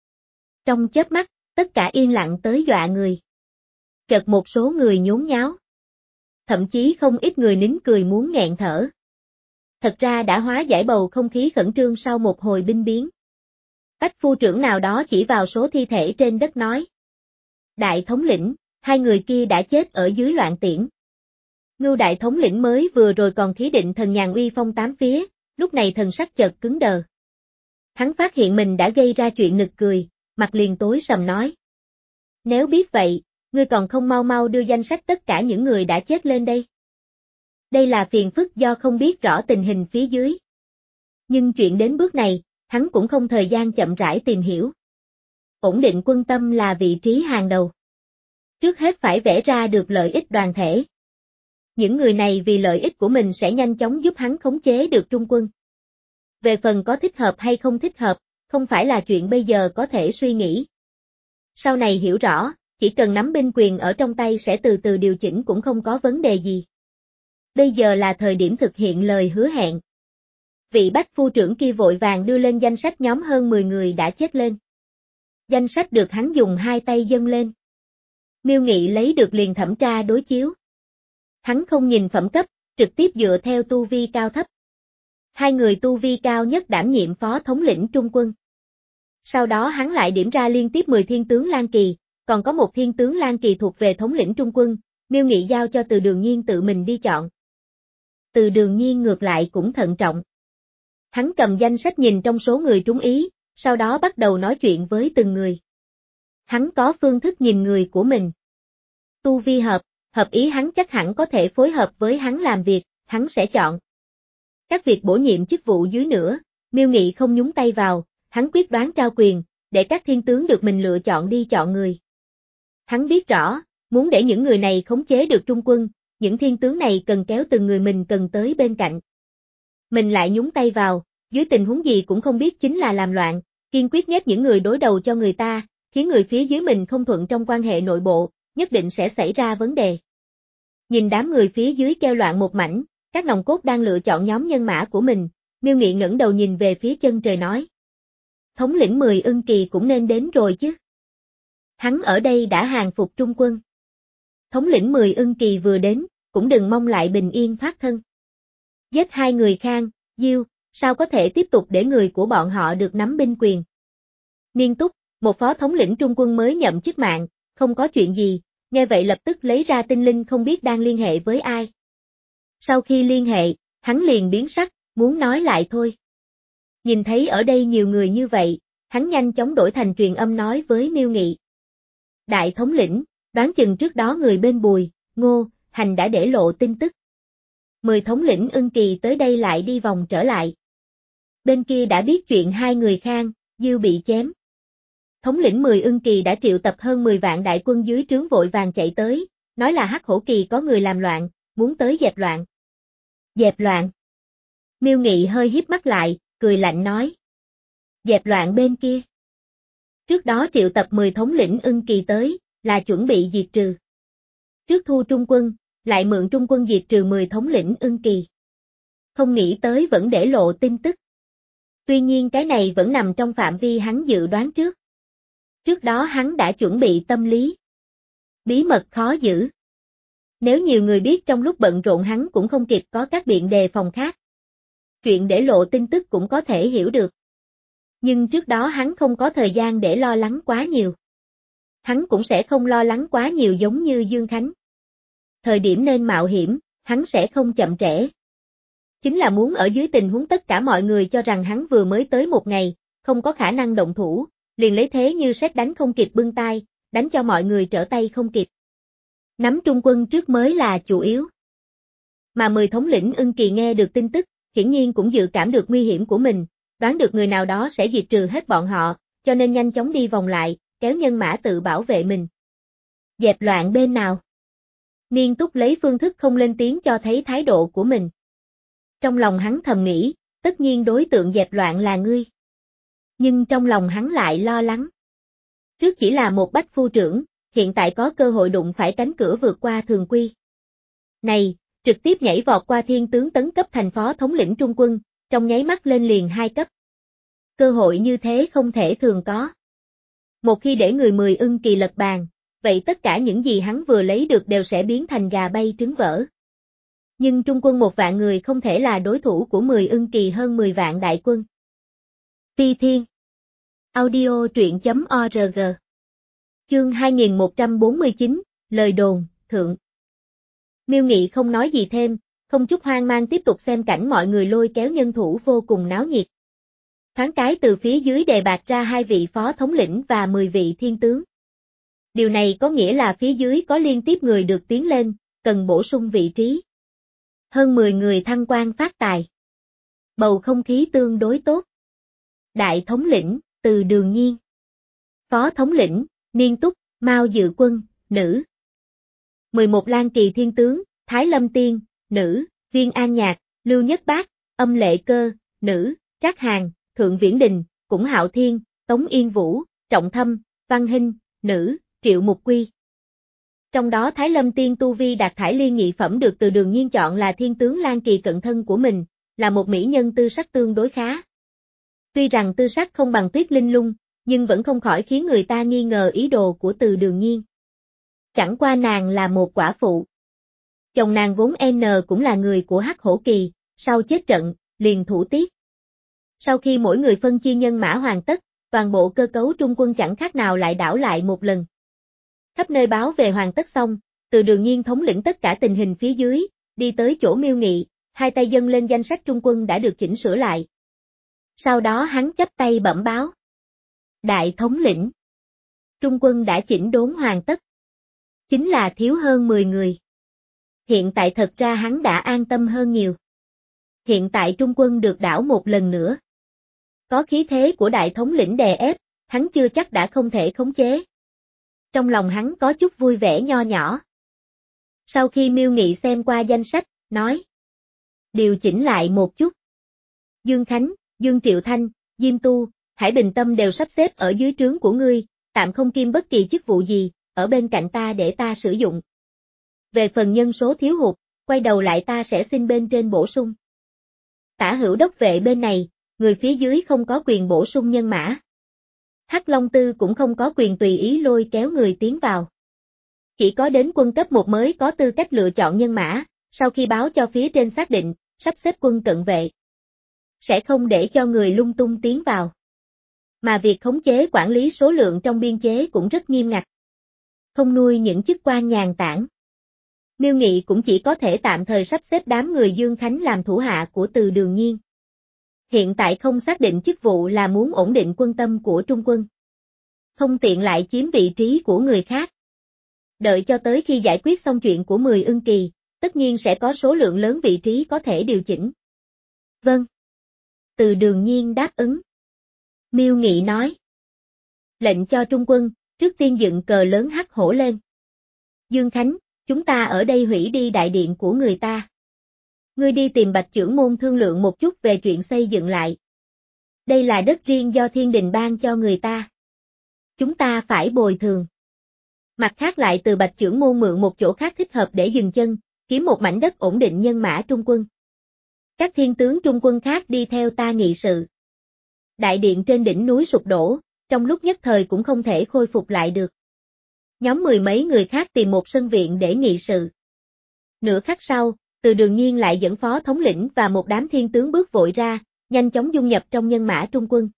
Trong chớp mắt, tất cả yên lặng tới dọa người. Chợt một số người nhốn nháo. Thậm chí không ít người nín cười muốn nghẹn thở. Thật ra đã hóa giải bầu không khí khẩn trương sau một hồi binh biến. Bách phu trưởng nào đó chỉ vào số thi thể trên đất nói. Đại thống lĩnh, hai người kia đã chết ở dưới loạn tiễn. Ngưu đại thống lĩnh mới vừa rồi còn khí định thần nhàn uy phong tám phía, lúc này thần sắc chợt cứng đờ. Hắn phát hiện mình đã gây ra chuyện nực cười, mặt liền tối sầm nói. Nếu biết vậy, ngươi còn không mau mau đưa danh sách tất cả những người đã chết lên đây. Đây là phiền phức do không biết rõ tình hình phía dưới. Nhưng chuyện đến bước này, hắn cũng không thời gian chậm rãi tìm hiểu. Ổn định quân tâm là vị trí hàng đầu. Trước hết phải vẽ ra được lợi ích đoàn thể. Những người này vì lợi ích của mình sẽ nhanh chóng giúp hắn khống chế được trung quân. Về phần có thích hợp hay không thích hợp, không phải là chuyện bây giờ có thể suy nghĩ. Sau này hiểu rõ, chỉ cần nắm binh quyền ở trong tay sẽ từ từ điều chỉnh cũng không có vấn đề gì. Bây giờ là thời điểm thực hiện lời hứa hẹn. Vị bách phu trưởng kia vội vàng đưa lên danh sách nhóm hơn mười người đã chết lên. Danh sách được hắn dùng hai tay dâng lên. Miêu Nghị lấy được liền thẩm tra đối chiếu. Hắn không nhìn phẩm cấp, trực tiếp dựa theo tu vi cao thấp. Hai người tu vi cao nhất đảm nhiệm phó thống lĩnh trung quân. Sau đó hắn lại điểm ra liên tiếp mười thiên tướng Lan Kỳ, còn có một thiên tướng Lan Kỳ thuộc về thống lĩnh trung quân, Miêu Nghị giao cho Từ Đường Nhiên tự mình đi chọn. Từ Đường Nhiên ngược lại cũng thận trọng. Hắn cầm danh sách nhìn trong số người trúng ý, sau đó bắt đầu nói chuyện với từng người. Hắn có phương thức nhìn người của mình. Tu vi hợp, hợp ý hắn chắc hẳn có thể phối hợp với hắn làm việc, hắn sẽ chọn. Các việc bổ nhiệm chức vụ dưới nữa, Miêu Nghị không nhúng tay vào, hắn quyết đoán trao quyền, để các thiên tướng được mình lựa chọn đi chọn người. Hắn biết rõ, muốn để những người này khống chế được trung quân, những thiên tướng này cần kéo từng người mình cần tới bên cạnh. Mình lại nhúng tay vào, dưới tình huống gì cũng không biết chính là làm loạn, kiên quyết nhét những người đối đầu cho người ta, khiến người phía dưới mình không thuận trong quan hệ nội bộ, nhất định sẽ xảy ra vấn đề. Nhìn đám người phía dưới kêu loạn một mảnh, các nòng cốt đang lựa chọn nhóm nhân mã của mình, Miêu Nghị ngẩng đầu nhìn về phía chân trời nói. Thống lĩnh mười Ưng Kỳ cũng nên đến rồi chứ. Hắn ở đây đã hàng phục trung quân. Thống lĩnh mười Ưng Kỳ vừa đến, cũng đừng mong lại bình yên thoát thân. Giết hai người Khang, Diêu, sao có thể tiếp tục để người của bọn họ được nắm binh quyền. Niên Túc, một phó thống lĩnh trung quân mới nhậm chức mạng, không có chuyện gì, nghe vậy lập tức lấy ra tinh linh không biết đang liên hệ với ai. Sau khi liên hệ, hắn liền biến sắc, muốn nói lại thôi. Nhìn thấy ở đây nhiều người như vậy, hắn nhanh chóng đổi thành truyền âm nói với Miêu Nghị. Đại thống lĩnh, đoán chừng trước đó người bên Bùi, Ngô, Hành đã để lộ tin tức. Mười thống lĩnh Ưng Kỳ tới đây lại đi vòng trở lại. Bên kia đã biết chuyện hai người Khang, Diêu bị chém. Thống lĩnh mười Ưng Kỳ đã triệu tập hơn mười vạn đại quân dưới trướng vội vàng chạy tới, nói là Hắc Hổ Kỳ có người làm loạn, muốn tới dẹp loạn. Dẹp loạn. Miêu Nghị hơi híp mắt lại, cười lạnh nói. Dẹp loạn bên kia. Trước đó triệu tập mười thống lĩnh Ưng Kỳ tới, là chuẩn bị diệt trừ. Trước thu trung quân, lại mượn trung quân diệt trừ mười thống lĩnh Ưng Kỳ. Không nghĩ tới vẫn để lộ tin tức. Tuy nhiên cái này vẫn nằm trong phạm vi hắn dự đoán trước. Trước đó hắn đã chuẩn bị tâm lý. Bí mật khó giữ. Nếu nhiều người biết trong lúc bận rộn hắn cũng không kịp có các biện đề phòng khác. Chuyện để lộ tin tức cũng có thể hiểu được. Nhưng trước đó hắn không có thời gian để lo lắng quá nhiều. Hắn cũng sẽ không lo lắng quá nhiều giống như Dương Khánh. Thời điểm nên mạo hiểm, hắn sẽ không chậm trễ. Chính là muốn ở dưới tình huống tất cả mọi người cho rằng hắn vừa mới tới một ngày, không có khả năng động thủ, liền lấy thế như sét đánh không kịp bưng tay, đánh cho mọi người trở tay không kịp. Nắm trung quân trước mới là chủ yếu. Mà mười thống lĩnh Ưng Kỳ nghe được tin tức, hiển nhiên cũng dự cảm được nguy hiểm của mình, đoán được người nào đó sẽ diệt trừ hết bọn họ, cho nên nhanh chóng đi vòng lại, kéo nhân mã tự bảo vệ mình. Dẹp loạn bên nào? Niên Túc lấy phương thức không lên tiếng cho thấy thái độ của mình. Trong lòng hắn thầm nghĩ, tất nhiên đối tượng dẹp loạn là ngươi. Nhưng trong lòng hắn lại lo lắng. Trước chỉ là một bách phu trưởng, hiện tại có cơ hội đụng phải cánh cửa vượt qua thường quy. Này, trực tiếp nhảy vọt qua thiên tướng tấn cấp thành phó thống lĩnh trung quân, trong nháy mắt lên liền hai cấp. Cơ hội như thế không thể thường có. Một khi để người mười Ưng Kỳ lật bàn, vậy tất cả những gì hắn vừa lấy được đều sẽ biến thành gà bay trứng vỡ. Nhưng trung quân một vạn người không thể là đối thủ của mười Ưng Kỳ hơn mười vạn đại quân. Phi Thiên Audio truyện.org Chương hai nghìn một trăm bốn mươi chín, Lời đồn, Thượng Miêu Nghị không nói gì thêm, không chút hoang mang tiếp tục xem cảnh mọi người lôi kéo nhân thủ vô cùng náo nhiệt. Thoáng cái từ phía dưới đề bạt ra hai vị phó thống lĩnh và mười vị thiên tướng. Điều này có nghĩa là phía dưới có liên tiếp người được tiến lên, cần bổ sung vị trí. Hơn mười người thăng quan phát tài. Bầu không khí tương đối tốt. Đại thống lĩnh, Từ Đường Nhiên. Phó thống lĩnh, Niên Túc, Mao Dự Quân, nữ. mười một Lan Kỳ thiên tướng, Thái Lâm Tiên, nữ, Viên An Nhạc, Lưu Nhất Bác, Âm Lệ Cơ, nữ, Trác Hàn, Thượng Viễn Đình, Cũng Hạo Thiên, Tống Yên Vũ, Trọng Thâm, Văn Hinh, nữ, Triệu Mục Quy. Trong đó Thái Lâm Tiên tu vi đạt thải liên nhị phẩm được Từ Đường Nhiên chọn là thiên tướng Lan Kỳ cận thân của mình, là một mỹ nhân tư sắc tương đối khá. Tuy rằng tư sắc không bằng Tuyết Linh Lung, nhưng vẫn không khỏi khiến người ta nghi ngờ ý đồ của Từ Đường Nhiên. Chẳng qua nàng là một quả phụ. Chồng nàng vốn N cũng là người của Hắc Hổ Kỳ, sau chết trận, liền thủ tiết. Sau khi mỗi người phân chia nhân mã hoàn tất, toàn bộ cơ cấu trung quân chẳng khác nào lại đảo lại một lần. Khắp nơi báo về hoàn tất xong, Từ Đường Nhiên thống lĩnh tất cả tình hình phía dưới, đi tới chỗ Miêu Nghị, hai tay dâng lên danh sách trung quân đã được chỉnh sửa lại. Sau đó hắn chắp tay bẩm báo. Đại thống lĩnh. Trung quân đã chỉnh đốn hoàn tất. Chính là thiếu hơn mười người. Hiện tại thật ra hắn đã an tâm hơn nhiều. Hiện tại trung quân được đảo một lần nữa. Có khí thế của đại thống lĩnh đè ép, hắn chưa chắc đã không thể khống chế. Trong lòng hắn có chút vui vẻ nho nhỏ. Sau khi Miêu Nghị xem qua danh sách, nói. Điều chỉnh lại một chút. Dương Khánh, Dương Triệu Thanh, Diêm Tu, Hải Bình Tâm đều sắp xếp ở dưới trướng của ngươi, tạm không kiêm bất kỳ chức vụ gì, ở bên cạnh ta để ta sử dụng. Về phần nhân số thiếu hụt, quay đầu lại ta sẽ xin bên trên bổ sung. Tả hữu đốc vệ bên này, người phía dưới không có quyền bổ sung nhân mã. Hắc Long Tư cũng không có quyền tùy ý lôi kéo người tiến vào. Chỉ có đến quân cấp một mới có tư cách lựa chọn nhân mã, sau khi báo cho phía trên xác định, sắp xếp quân cận vệ. Sẽ không để cho người lung tung tiến vào. Mà việc khống chế quản lý số lượng trong biên chế cũng rất nghiêm ngặt. Không nuôi những chức quan nhàn tản. Miêu Nghị cũng chỉ có thể tạm thời sắp xếp đám người Dương Khánh làm thủ hạ của Từ Đường Nhiên. Hiện tại không xác định chức vụ là muốn ổn định quân tâm của trung quân. Không tiện lại chiếm vị trí của người khác. Đợi cho tới khi giải quyết xong chuyện của mười ưng kỳ, tất nhiên sẽ có số lượng lớn vị trí có thể điều chỉnh. Vâng. Từ Đường Nhiên đáp ứng. Miêu Nghị nói. Lệnh cho trung quân, trước tiên dựng cờ lớn hắc hổ lên. Dương Khánh, chúng ta ở đây hủy đi đại điện của người ta. Ngươi đi tìm Bạch Chưởng Môn thương lượng một chút về chuyện xây dựng lại. Đây là đất riêng do thiên đình ban cho người ta. Chúng ta phải bồi thường. Mặt khác lại từ Bạch Chưởng Môn mượn một chỗ khác thích hợp để dừng chân, kiếm một mảnh đất ổn định nhân mã trung quân. Các thiên tướng trung quân khác đi theo ta nghị sự. Đại điện trên đỉnh núi sụp đổ, trong lúc nhất thời cũng không thể khôi phục lại được. Nhóm mười mấy người khác tìm một sân viện để nghị sự. Nửa khắc sau, Từ Đường Nhiên lại dẫn phó thống lĩnh và một đám thiên tướng bước vội ra, nhanh chóng dung nhập trong nhân mã trung quân.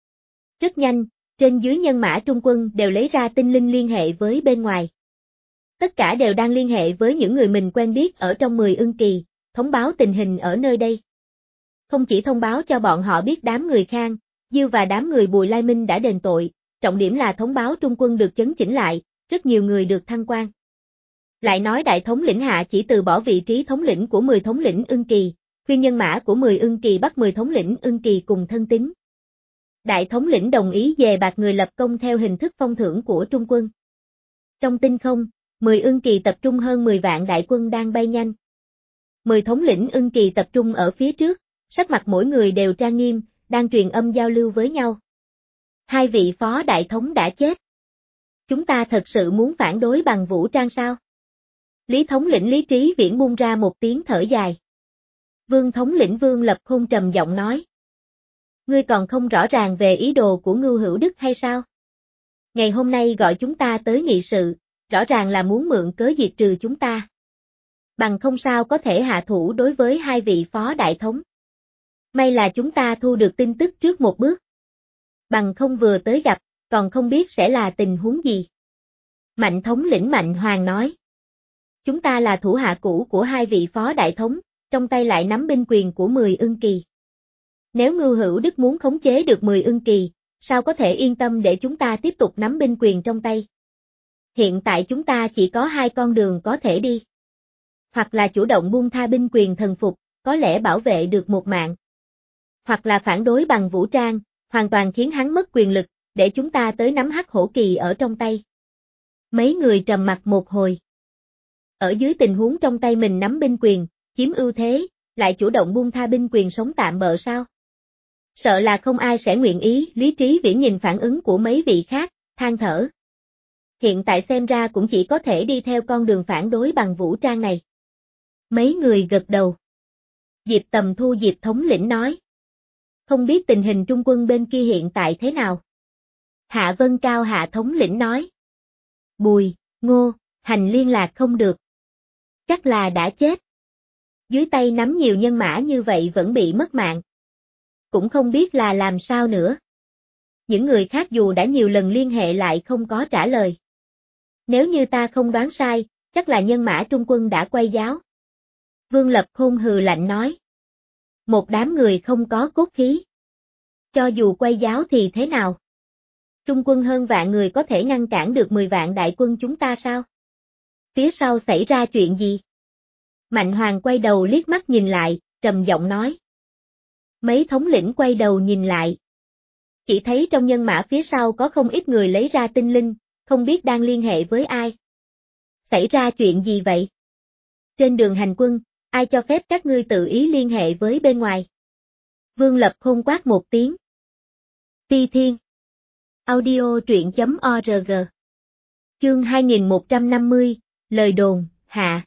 Rất nhanh, trên dưới nhân mã trung quân đều lấy ra tinh linh liên hệ với bên ngoài. Tất cả đều đang liên hệ với những người mình quen biết ở trong mười ưng kỳ, thông báo tình hình ở nơi đây. Không chỉ thông báo cho bọn họ biết đám người Khang, Diêu và đám người Bùi Lai Minh đã đền tội, trọng điểm là thông báo trung quân được chấn chỉnh lại, rất nhiều người được thăng quan. Lại nói đại thống lĩnh hạ chỉ từ bỏ vị trí thống lĩnh của mười thống lĩnh ưng kỳ, khuyên nhân mã của mười ưng kỳ bắt mười thống lĩnh ưng kỳ cùng thân tín. Đại thống lĩnh đồng ý về bạc người lập công theo hình thức phong thưởng của trung quân. Trong tinh không, mười ưng kỳ tập trung hơn mười vạn đại quân đang bay nhanh. mười thống lĩnh ưng kỳ tập trung ở phía trước, sắc mặt mỗi người đều trang nghiêm, đang truyền âm giao lưu với nhau. Hai vị phó đại thống đã chết. Chúng ta thật sự muốn phản đối bằng vũ trang sao? Lý thống lĩnh Lý Trí Viễn buông ra một tiếng thở dài. Vương thống lĩnh Vương Lập Khôn trầm giọng nói. Ngươi còn không rõ ràng về ý đồ của Ngưu Hữu Đức hay sao? Ngày hôm nay gọi chúng ta tới nghị sự, rõ ràng là muốn mượn cớ diệt trừ chúng ta. Bằng không sao có thể hạ thủ đối với hai vị phó đại thống. May là chúng ta thu được tin tức trước một bước. Bằng không vừa tới gặp, còn không biết sẽ là tình huống gì. Mạnh thống lĩnh Mạnh Hoàng nói. Chúng ta là thủ hạ cũ của hai vị phó đại thống, trong tay lại nắm binh quyền của mười ưng kỳ. Nếu Ngưu Hữu Đức muốn khống chế được mười ưng kỳ, sao có thể yên tâm để chúng ta tiếp tục nắm binh quyền trong tay? Hiện tại chúng ta chỉ có hai con đường có thể đi. Hoặc là chủ động buông tha binh quyền thần phục, có lẽ bảo vệ được một mạng. Hoặc là phản đối bằng vũ trang, hoàn toàn khiến hắn mất quyền lực, để chúng ta tới nắm hắc hổ kỳ ở trong tay. Mấy người trầm mặc một hồi. Ở dưới tình huống trong tay mình nắm binh quyền, chiếm ưu thế, lại chủ động buông tha binh quyền sống tạm bợ sao? Sợ là không ai sẽ nguyện ý. Lý Trí Viễn nhìn phản ứng của mấy vị khác, than thở. Hiện tại xem ra cũng chỉ có thể đi theo con đường phản đối bằng vũ trang này. Mấy người gật đầu. Diệp Tầm Thu Diệp thống lĩnh nói. Không biết tình hình trung quân bên kia hiện tại thế nào? Hạ Vân Cao Hạ thống lĩnh nói. Bùi, Ngô, Hành liên lạc không được. Chắc là đã chết. Dưới tay nắm nhiều nhân mã như vậy vẫn bị mất mạng. Cũng không biết là làm sao nữa. Những người khác dù đã nhiều lần liên hệ lại không có trả lời. Nếu như ta không đoán sai, chắc là nhân mã trung quân đã quay giáo. Vương Lập Khôn hừ lạnh nói. Một đám người không có cốt khí. Cho dù quay giáo thì thế nào? Trung quân hơn vạn người có thể ngăn cản được mười vạn đại quân chúng ta sao? Phía sau xảy ra chuyện gì? Mạnh Hoàng quay đầu liếc mắt nhìn lại, trầm giọng nói. Mấy thống lĩnh quay đầu nhìn lại. Chỉ thấy trong nhân mã phía sau có không ít người lấy ra tinh linh, không biết đang liên hệ với ai. Xảy ra chuyện gì vậy? Trên đường hành quân, ai cho phép các ngươi tự ý liên hệ với bên ngoài? Vương Lập Khôn quát một tiếng. Ti Thiên. Audio truyện chấm org. Chương hai nghìn một trăm năm mươi, lời đồn, hạ.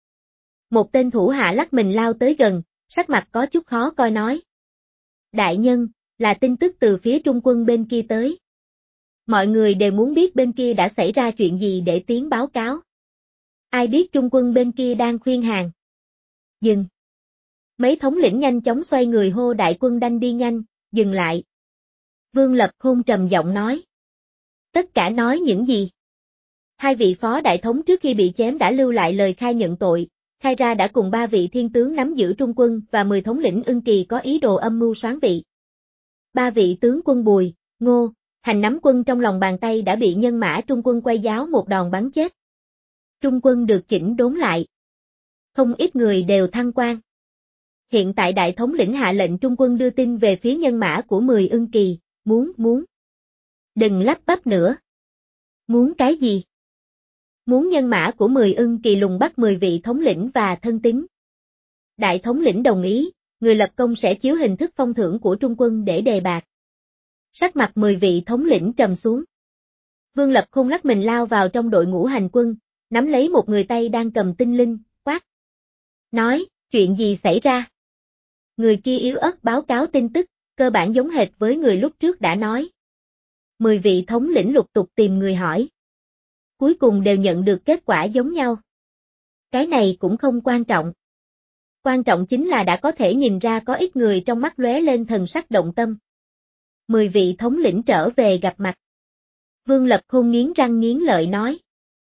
Một tên thủ hạ lắc mình lao tới gần, sắc mặt có chút khó coi nói. Đại nhân, là tin tức từ phía trung quân bên kia tới. Mọi người đều muốn biết bên kia đã xảy ra chuyện gì để tiến báo cáo. Ai biết trung quân bên kia đang khuyên hàng. Dừng. Mấy thống lĩnh nhanh chóng xoay người hô đại quân đanh đi nhanh, dừng lại. Vương Lập Khôn trầm giọng nói. Tất cả nói những gì? Hai vị phó đại thống trước khi bị chém đã lưu lại lời khai nhận tội, khai ra đã cùng ba vị thiên tướng nắm giữ trung quân và mười thống lĩnh ưng kỳ có ý đồ âm mưu soán vị. Ba vị tướng quân Bùi, Ngô, Hành nắm quân trong lòng bàn tay đã bị nhân mã Trung quân quay giáo một đòn bắn chết. Trung quân được chỉnh đốn lại. Không ít người đều thăng quan. Hiện tại đại thống lĩnh hạ lệnh Trung quân đưa tin về phía nhân mã của Mười Ưng Kỳ, muốn, muốn. Đừng lắp bắp nữa. Muốn cái gì? Muốn nhân mã của Mười Ưng Kỳ lùng bắt mười vị thống lĩnh và thân tín. Đại thống lĩnh đồng ý, người lập công sẽ chiếu hình thức phong thưởng của Trung quân để đề bạt. Sắc mặt mười vị thống lĩnh trầm xuống. Vương Lập Khôn lắc mình lao vào trong đội ngũ hành quân, nắm lấy một người tay đang cầm tinh linh, quát. Nói, chuyện gì xảy ra? Người kia yếu ớt báo cáo tin tức, cơ bản giống hệt với người lúc trước đã nói. Mười vị thống lĩnh lục tục tìm người hỏi. Cuối cùng đều nhận được kết quả giống nhau. Cái này cũng không quan trọng. Quan trọng chính là đã có thể nhìn ra có ít người trong mắt lóe lên thần sắc động tâm. Mười vị thống lĩnh trở về gặp mặt. Vương Lập Khôn nghiến răng nghiến lợi nói.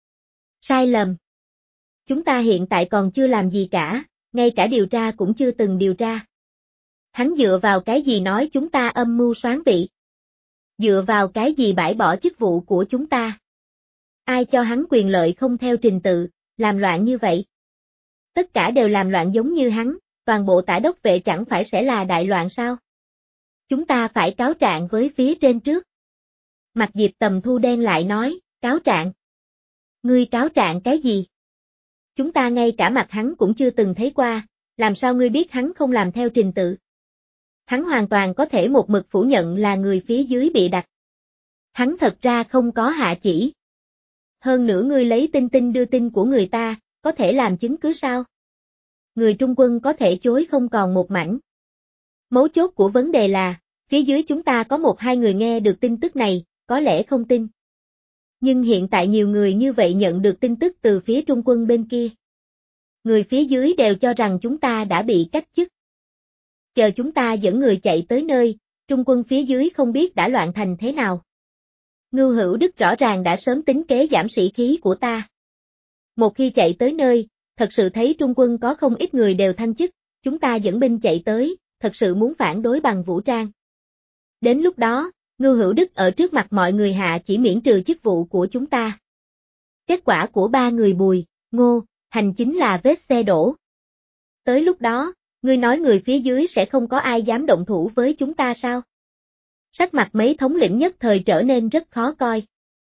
Sai lầm. Chúng ta hiện tại còn chưa làm gì cả, ngay cả điều tra cũng chưa từng điều tra. Hắn dựa vào cái gì nói chúng ta âm mưu soán vị? Dựa vào cái gì bãi bỏ chức vụ của chúng ta? Ai cho hắn quyền lợi không theo trình tự, làm loạn như vậy? Tất cả đều làm loạn giống như hắn, toàn bộ tả đốc vệ chẳng phải sẽ là đại loạn sao? Chúng ta phải cáo trạng với phía trên trước. Mặt Diệp Tầm Thu đen lại nói, cáo trạng. Ngươi cáo trạng cái gì? Chúng ta ngay cả mặt hắn cũng chưa từng thấy qua, làm sao ngươi biết hắn không làm theo trình tự? Hắn hoàn toàn có thể một mực phủ nhận là người phía dưới bị đặt. Hắn thật ra không có hạ chỉ. Hơn nữa ngươi lấy tin tin đưa tin của người ta, có thể làm chứng cứ sao? Người Trung quân có thể chối không còn một mảnh. Mấu chốt của vấn đề là, phía dưới chúng ta có một hai người nghe được tin tức này, có lẽ không tin. Nhưng hiện tại nhiều người như vậy nhận được tin tức từ phía Trung quân bên kia. Người phía dưới đều cho rằng chúng ta đã bị cách chức. Chờ chúng ta dẫn người chạy tới nơi, Trung quân phía dưới không biết đã loạn thành thế nào. Ngưu Hữu Đức rõ ràng đã sớm tính kế giảm sĩ khí của ta. Một khi chạy tới nơi, thật sự thấy Trung quân có không ít người đều thăng chức, chúng ta dẫn binh chạy tới, thật sự muốn phản đối bằng vũ trang. Đến lúc đó, Ngưu Hữu Đức ở trước mặt mọi người hạ chỉ miễn trừ chức vụ của chúng ta. Kết quả của ba người Bùi, Ngô, Hành chính là vết xe đổ. Tới lúc đó, ngươi nói người phía dưới sẽ không có ai dám động thủ với chúng ta sao? Sắc mặt mấy thống lĩnh nhất thời trở nên rất khó coi.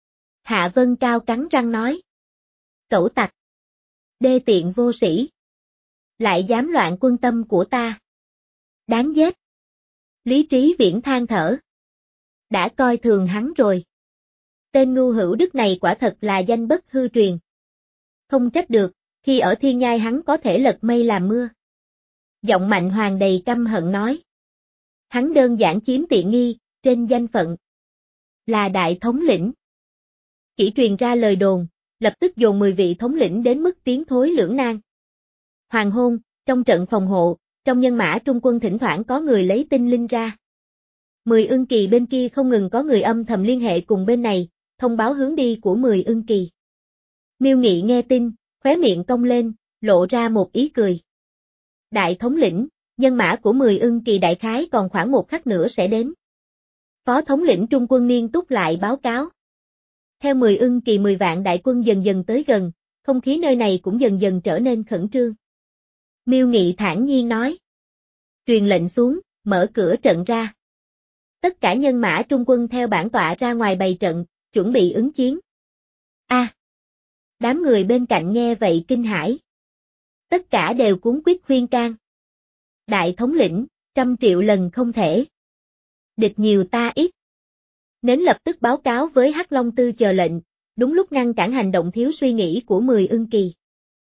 Hạ Vân Cao cắn răng nói. Cẩu tặc. Đê tiện vô sĩ. Lại dám loạn quân tâm của ta. Đáng giết. Lý Trí Viễn than thở. Đã coi thường hắn rồi. Tên Ngưu Hữu Đức này quả thật là danh bất hư truyền. Không trách được, khi ở thiên nhai hắn có thể lật mây làm mưa. Giọng Mạnh Hoàng đầy căm hận nói. Hắn đơn giản chiếm tiện nghi, trên danh phận. Là đại thống lĩnh. Chỉ truyền ra lời đồn, lập tức dồn mười vị thống lĩnh đến mức tiến thối lưỡng nan. Hoàng hôn, trong trận phòng hộ, trong nhân mã Trung quân thỉnh thoảng có người lấy tinh linh ra. Mười Ưng Kỳ bên kia không ngừng có người âm thầm liên hệ cùng bên này, thông báo hướng đi của Mười Ưng Kỳ. Miêu Nghị nghe tin, khóe miệng cong lên, lộ ra một ý cười. Đại thống lĩnh, nhân mã của Mười Ưng Kỳ đại khái còn khoảng một khắc nữa sẽ đến. Phó thống lĩnh Trung quân Niên Túc lại báo cáo. Theo Mười Ưng Kỳ mười vạn đại quân dần dần tới gần, không khí nơi này cũng dần dần trở nên khẩn trương. Miêu Nghị thản nhiên nói. Truyền lệnh xuống, mở cửa trận ra. Tất cả nhân mã Trung quân theo bản tọa ra ngoài bày trận, chuẩn bị ứng chiến. A. À, đám người bên cạnh nghe vậy kinh hãi. Tất cả đều cuống quýt khuyên can. Đại thống lĩnh, trăm triệu lần không thể. Địch nhiều ta ít. Nến lập tức báo cáo với Hắc Long Tư chờ lệnh, đúng lúc ngăn cản hành động thiếu suy nghĩ của Mười Ưng Kỳ.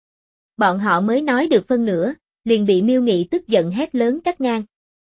Bọn họ mới nói được phân nửa, liền bị Miêu Nghị tức giận hét lớn cắt ngang.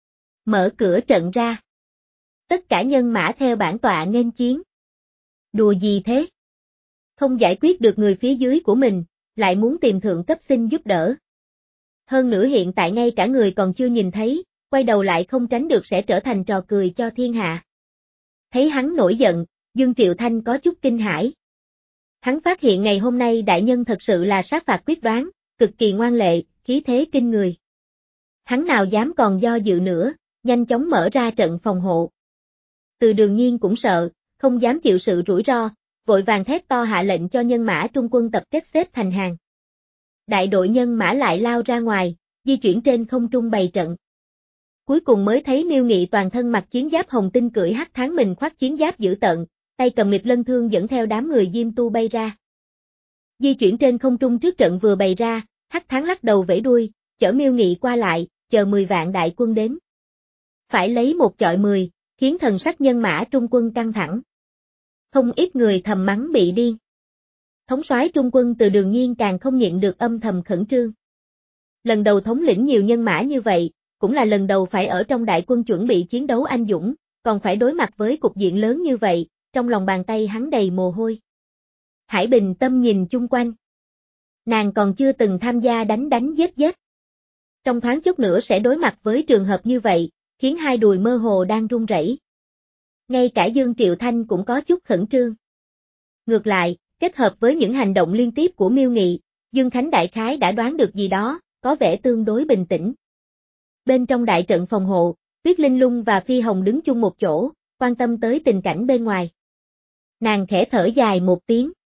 Mở cửa trận ra. Tất cả nhân mã theo bản tọa nghênh chiến. Đùa gì thế? Không giải quyết được người phía dưới của mình, lại muốn tìm thượng cấp xin giúp đỡ. Hơn nữa hiện tại ngay cả người còn chưa nhìn thấy, quay đầu lại không tránh được sẽ trở thành trò cười cho thiên hạ. Thấy hắn nổi giận, Dương Triệu Thanh có chút kinh hãi. Hắn phát hiện ngày hôm nay đại nhân thật sự là sát phạt quyết đoán, cực kỳ ngoan lệ, khí thế kinh người. Hắn nào dám còn do dự nữa, nhanh chóng mở ra trận phòng hộ. Từ Đường Nhiên cũng sợ, không dám chịu sự rủi ro, vội vàng thét to hạ lệnh cho nhân mã trung quân tập kết xếp thành hàng. Đại đội nhân mã lại lao ra ngoài, di chuyển trên không trung bày trận. Cuối cùng mới thấy Miêu Nghị toàn thân mặc chiến giáp hồng tinh cưỡi hắc tháng mình khoác chiến giáp dữ tợn, tay cầm miệt lân thương dẫn theo đám người Diêm Tu bay ra. Di chuyển trên không trung trước trận vừa bày ra, hắc tháng lắc đầu vẫy đuôi, chở Miêu Nghị qua lại, chờ mười vạn đại quân đến. Phải lấy một chọi mười, khiến thần sắc nhân mã trung quân căng thẳng. Không ít người thầm mắng bị điên. Thống soái trung quân Từ Đường Nhiên càng không nhịn được âm thầm khẩn trương. Lần đầu thống lĩnh nhiều nhân mã như vậy, cũng là lần đầu phải ở trong đại quân chuẩn bị chiến đấu anh dũng, còn phải đối mặt với cục diện lớn như vậy, trong lòng bàn tay hắn đầy mồ hôi. Hải bình tâm nhìn chung quanh. Nàng còn chưa từng tham gia đánh đánh giết giết. Trong thoáng chốc nữa sẽ đối mặt với trường hợp như vậy, khiến hai đùi mơ hồ đang run rẩy. Ngay cả Dương Triệu Thanh cũng có chút khẩn trương. Ngược lại, kết hợp với những hành động liên tiếp của Miêu Nghị, Dương Khánh đại khái đã đoán được gì đó, có vẻ tương đối bình tĩnh. Bên trong đại trận phòng hộ, Tuyết Linh Lung và Phi Hồng đứng chung một chỗ, quan tâm tới tình cảnh bên ngoài. Nàng khẽ thở dài một tiếng.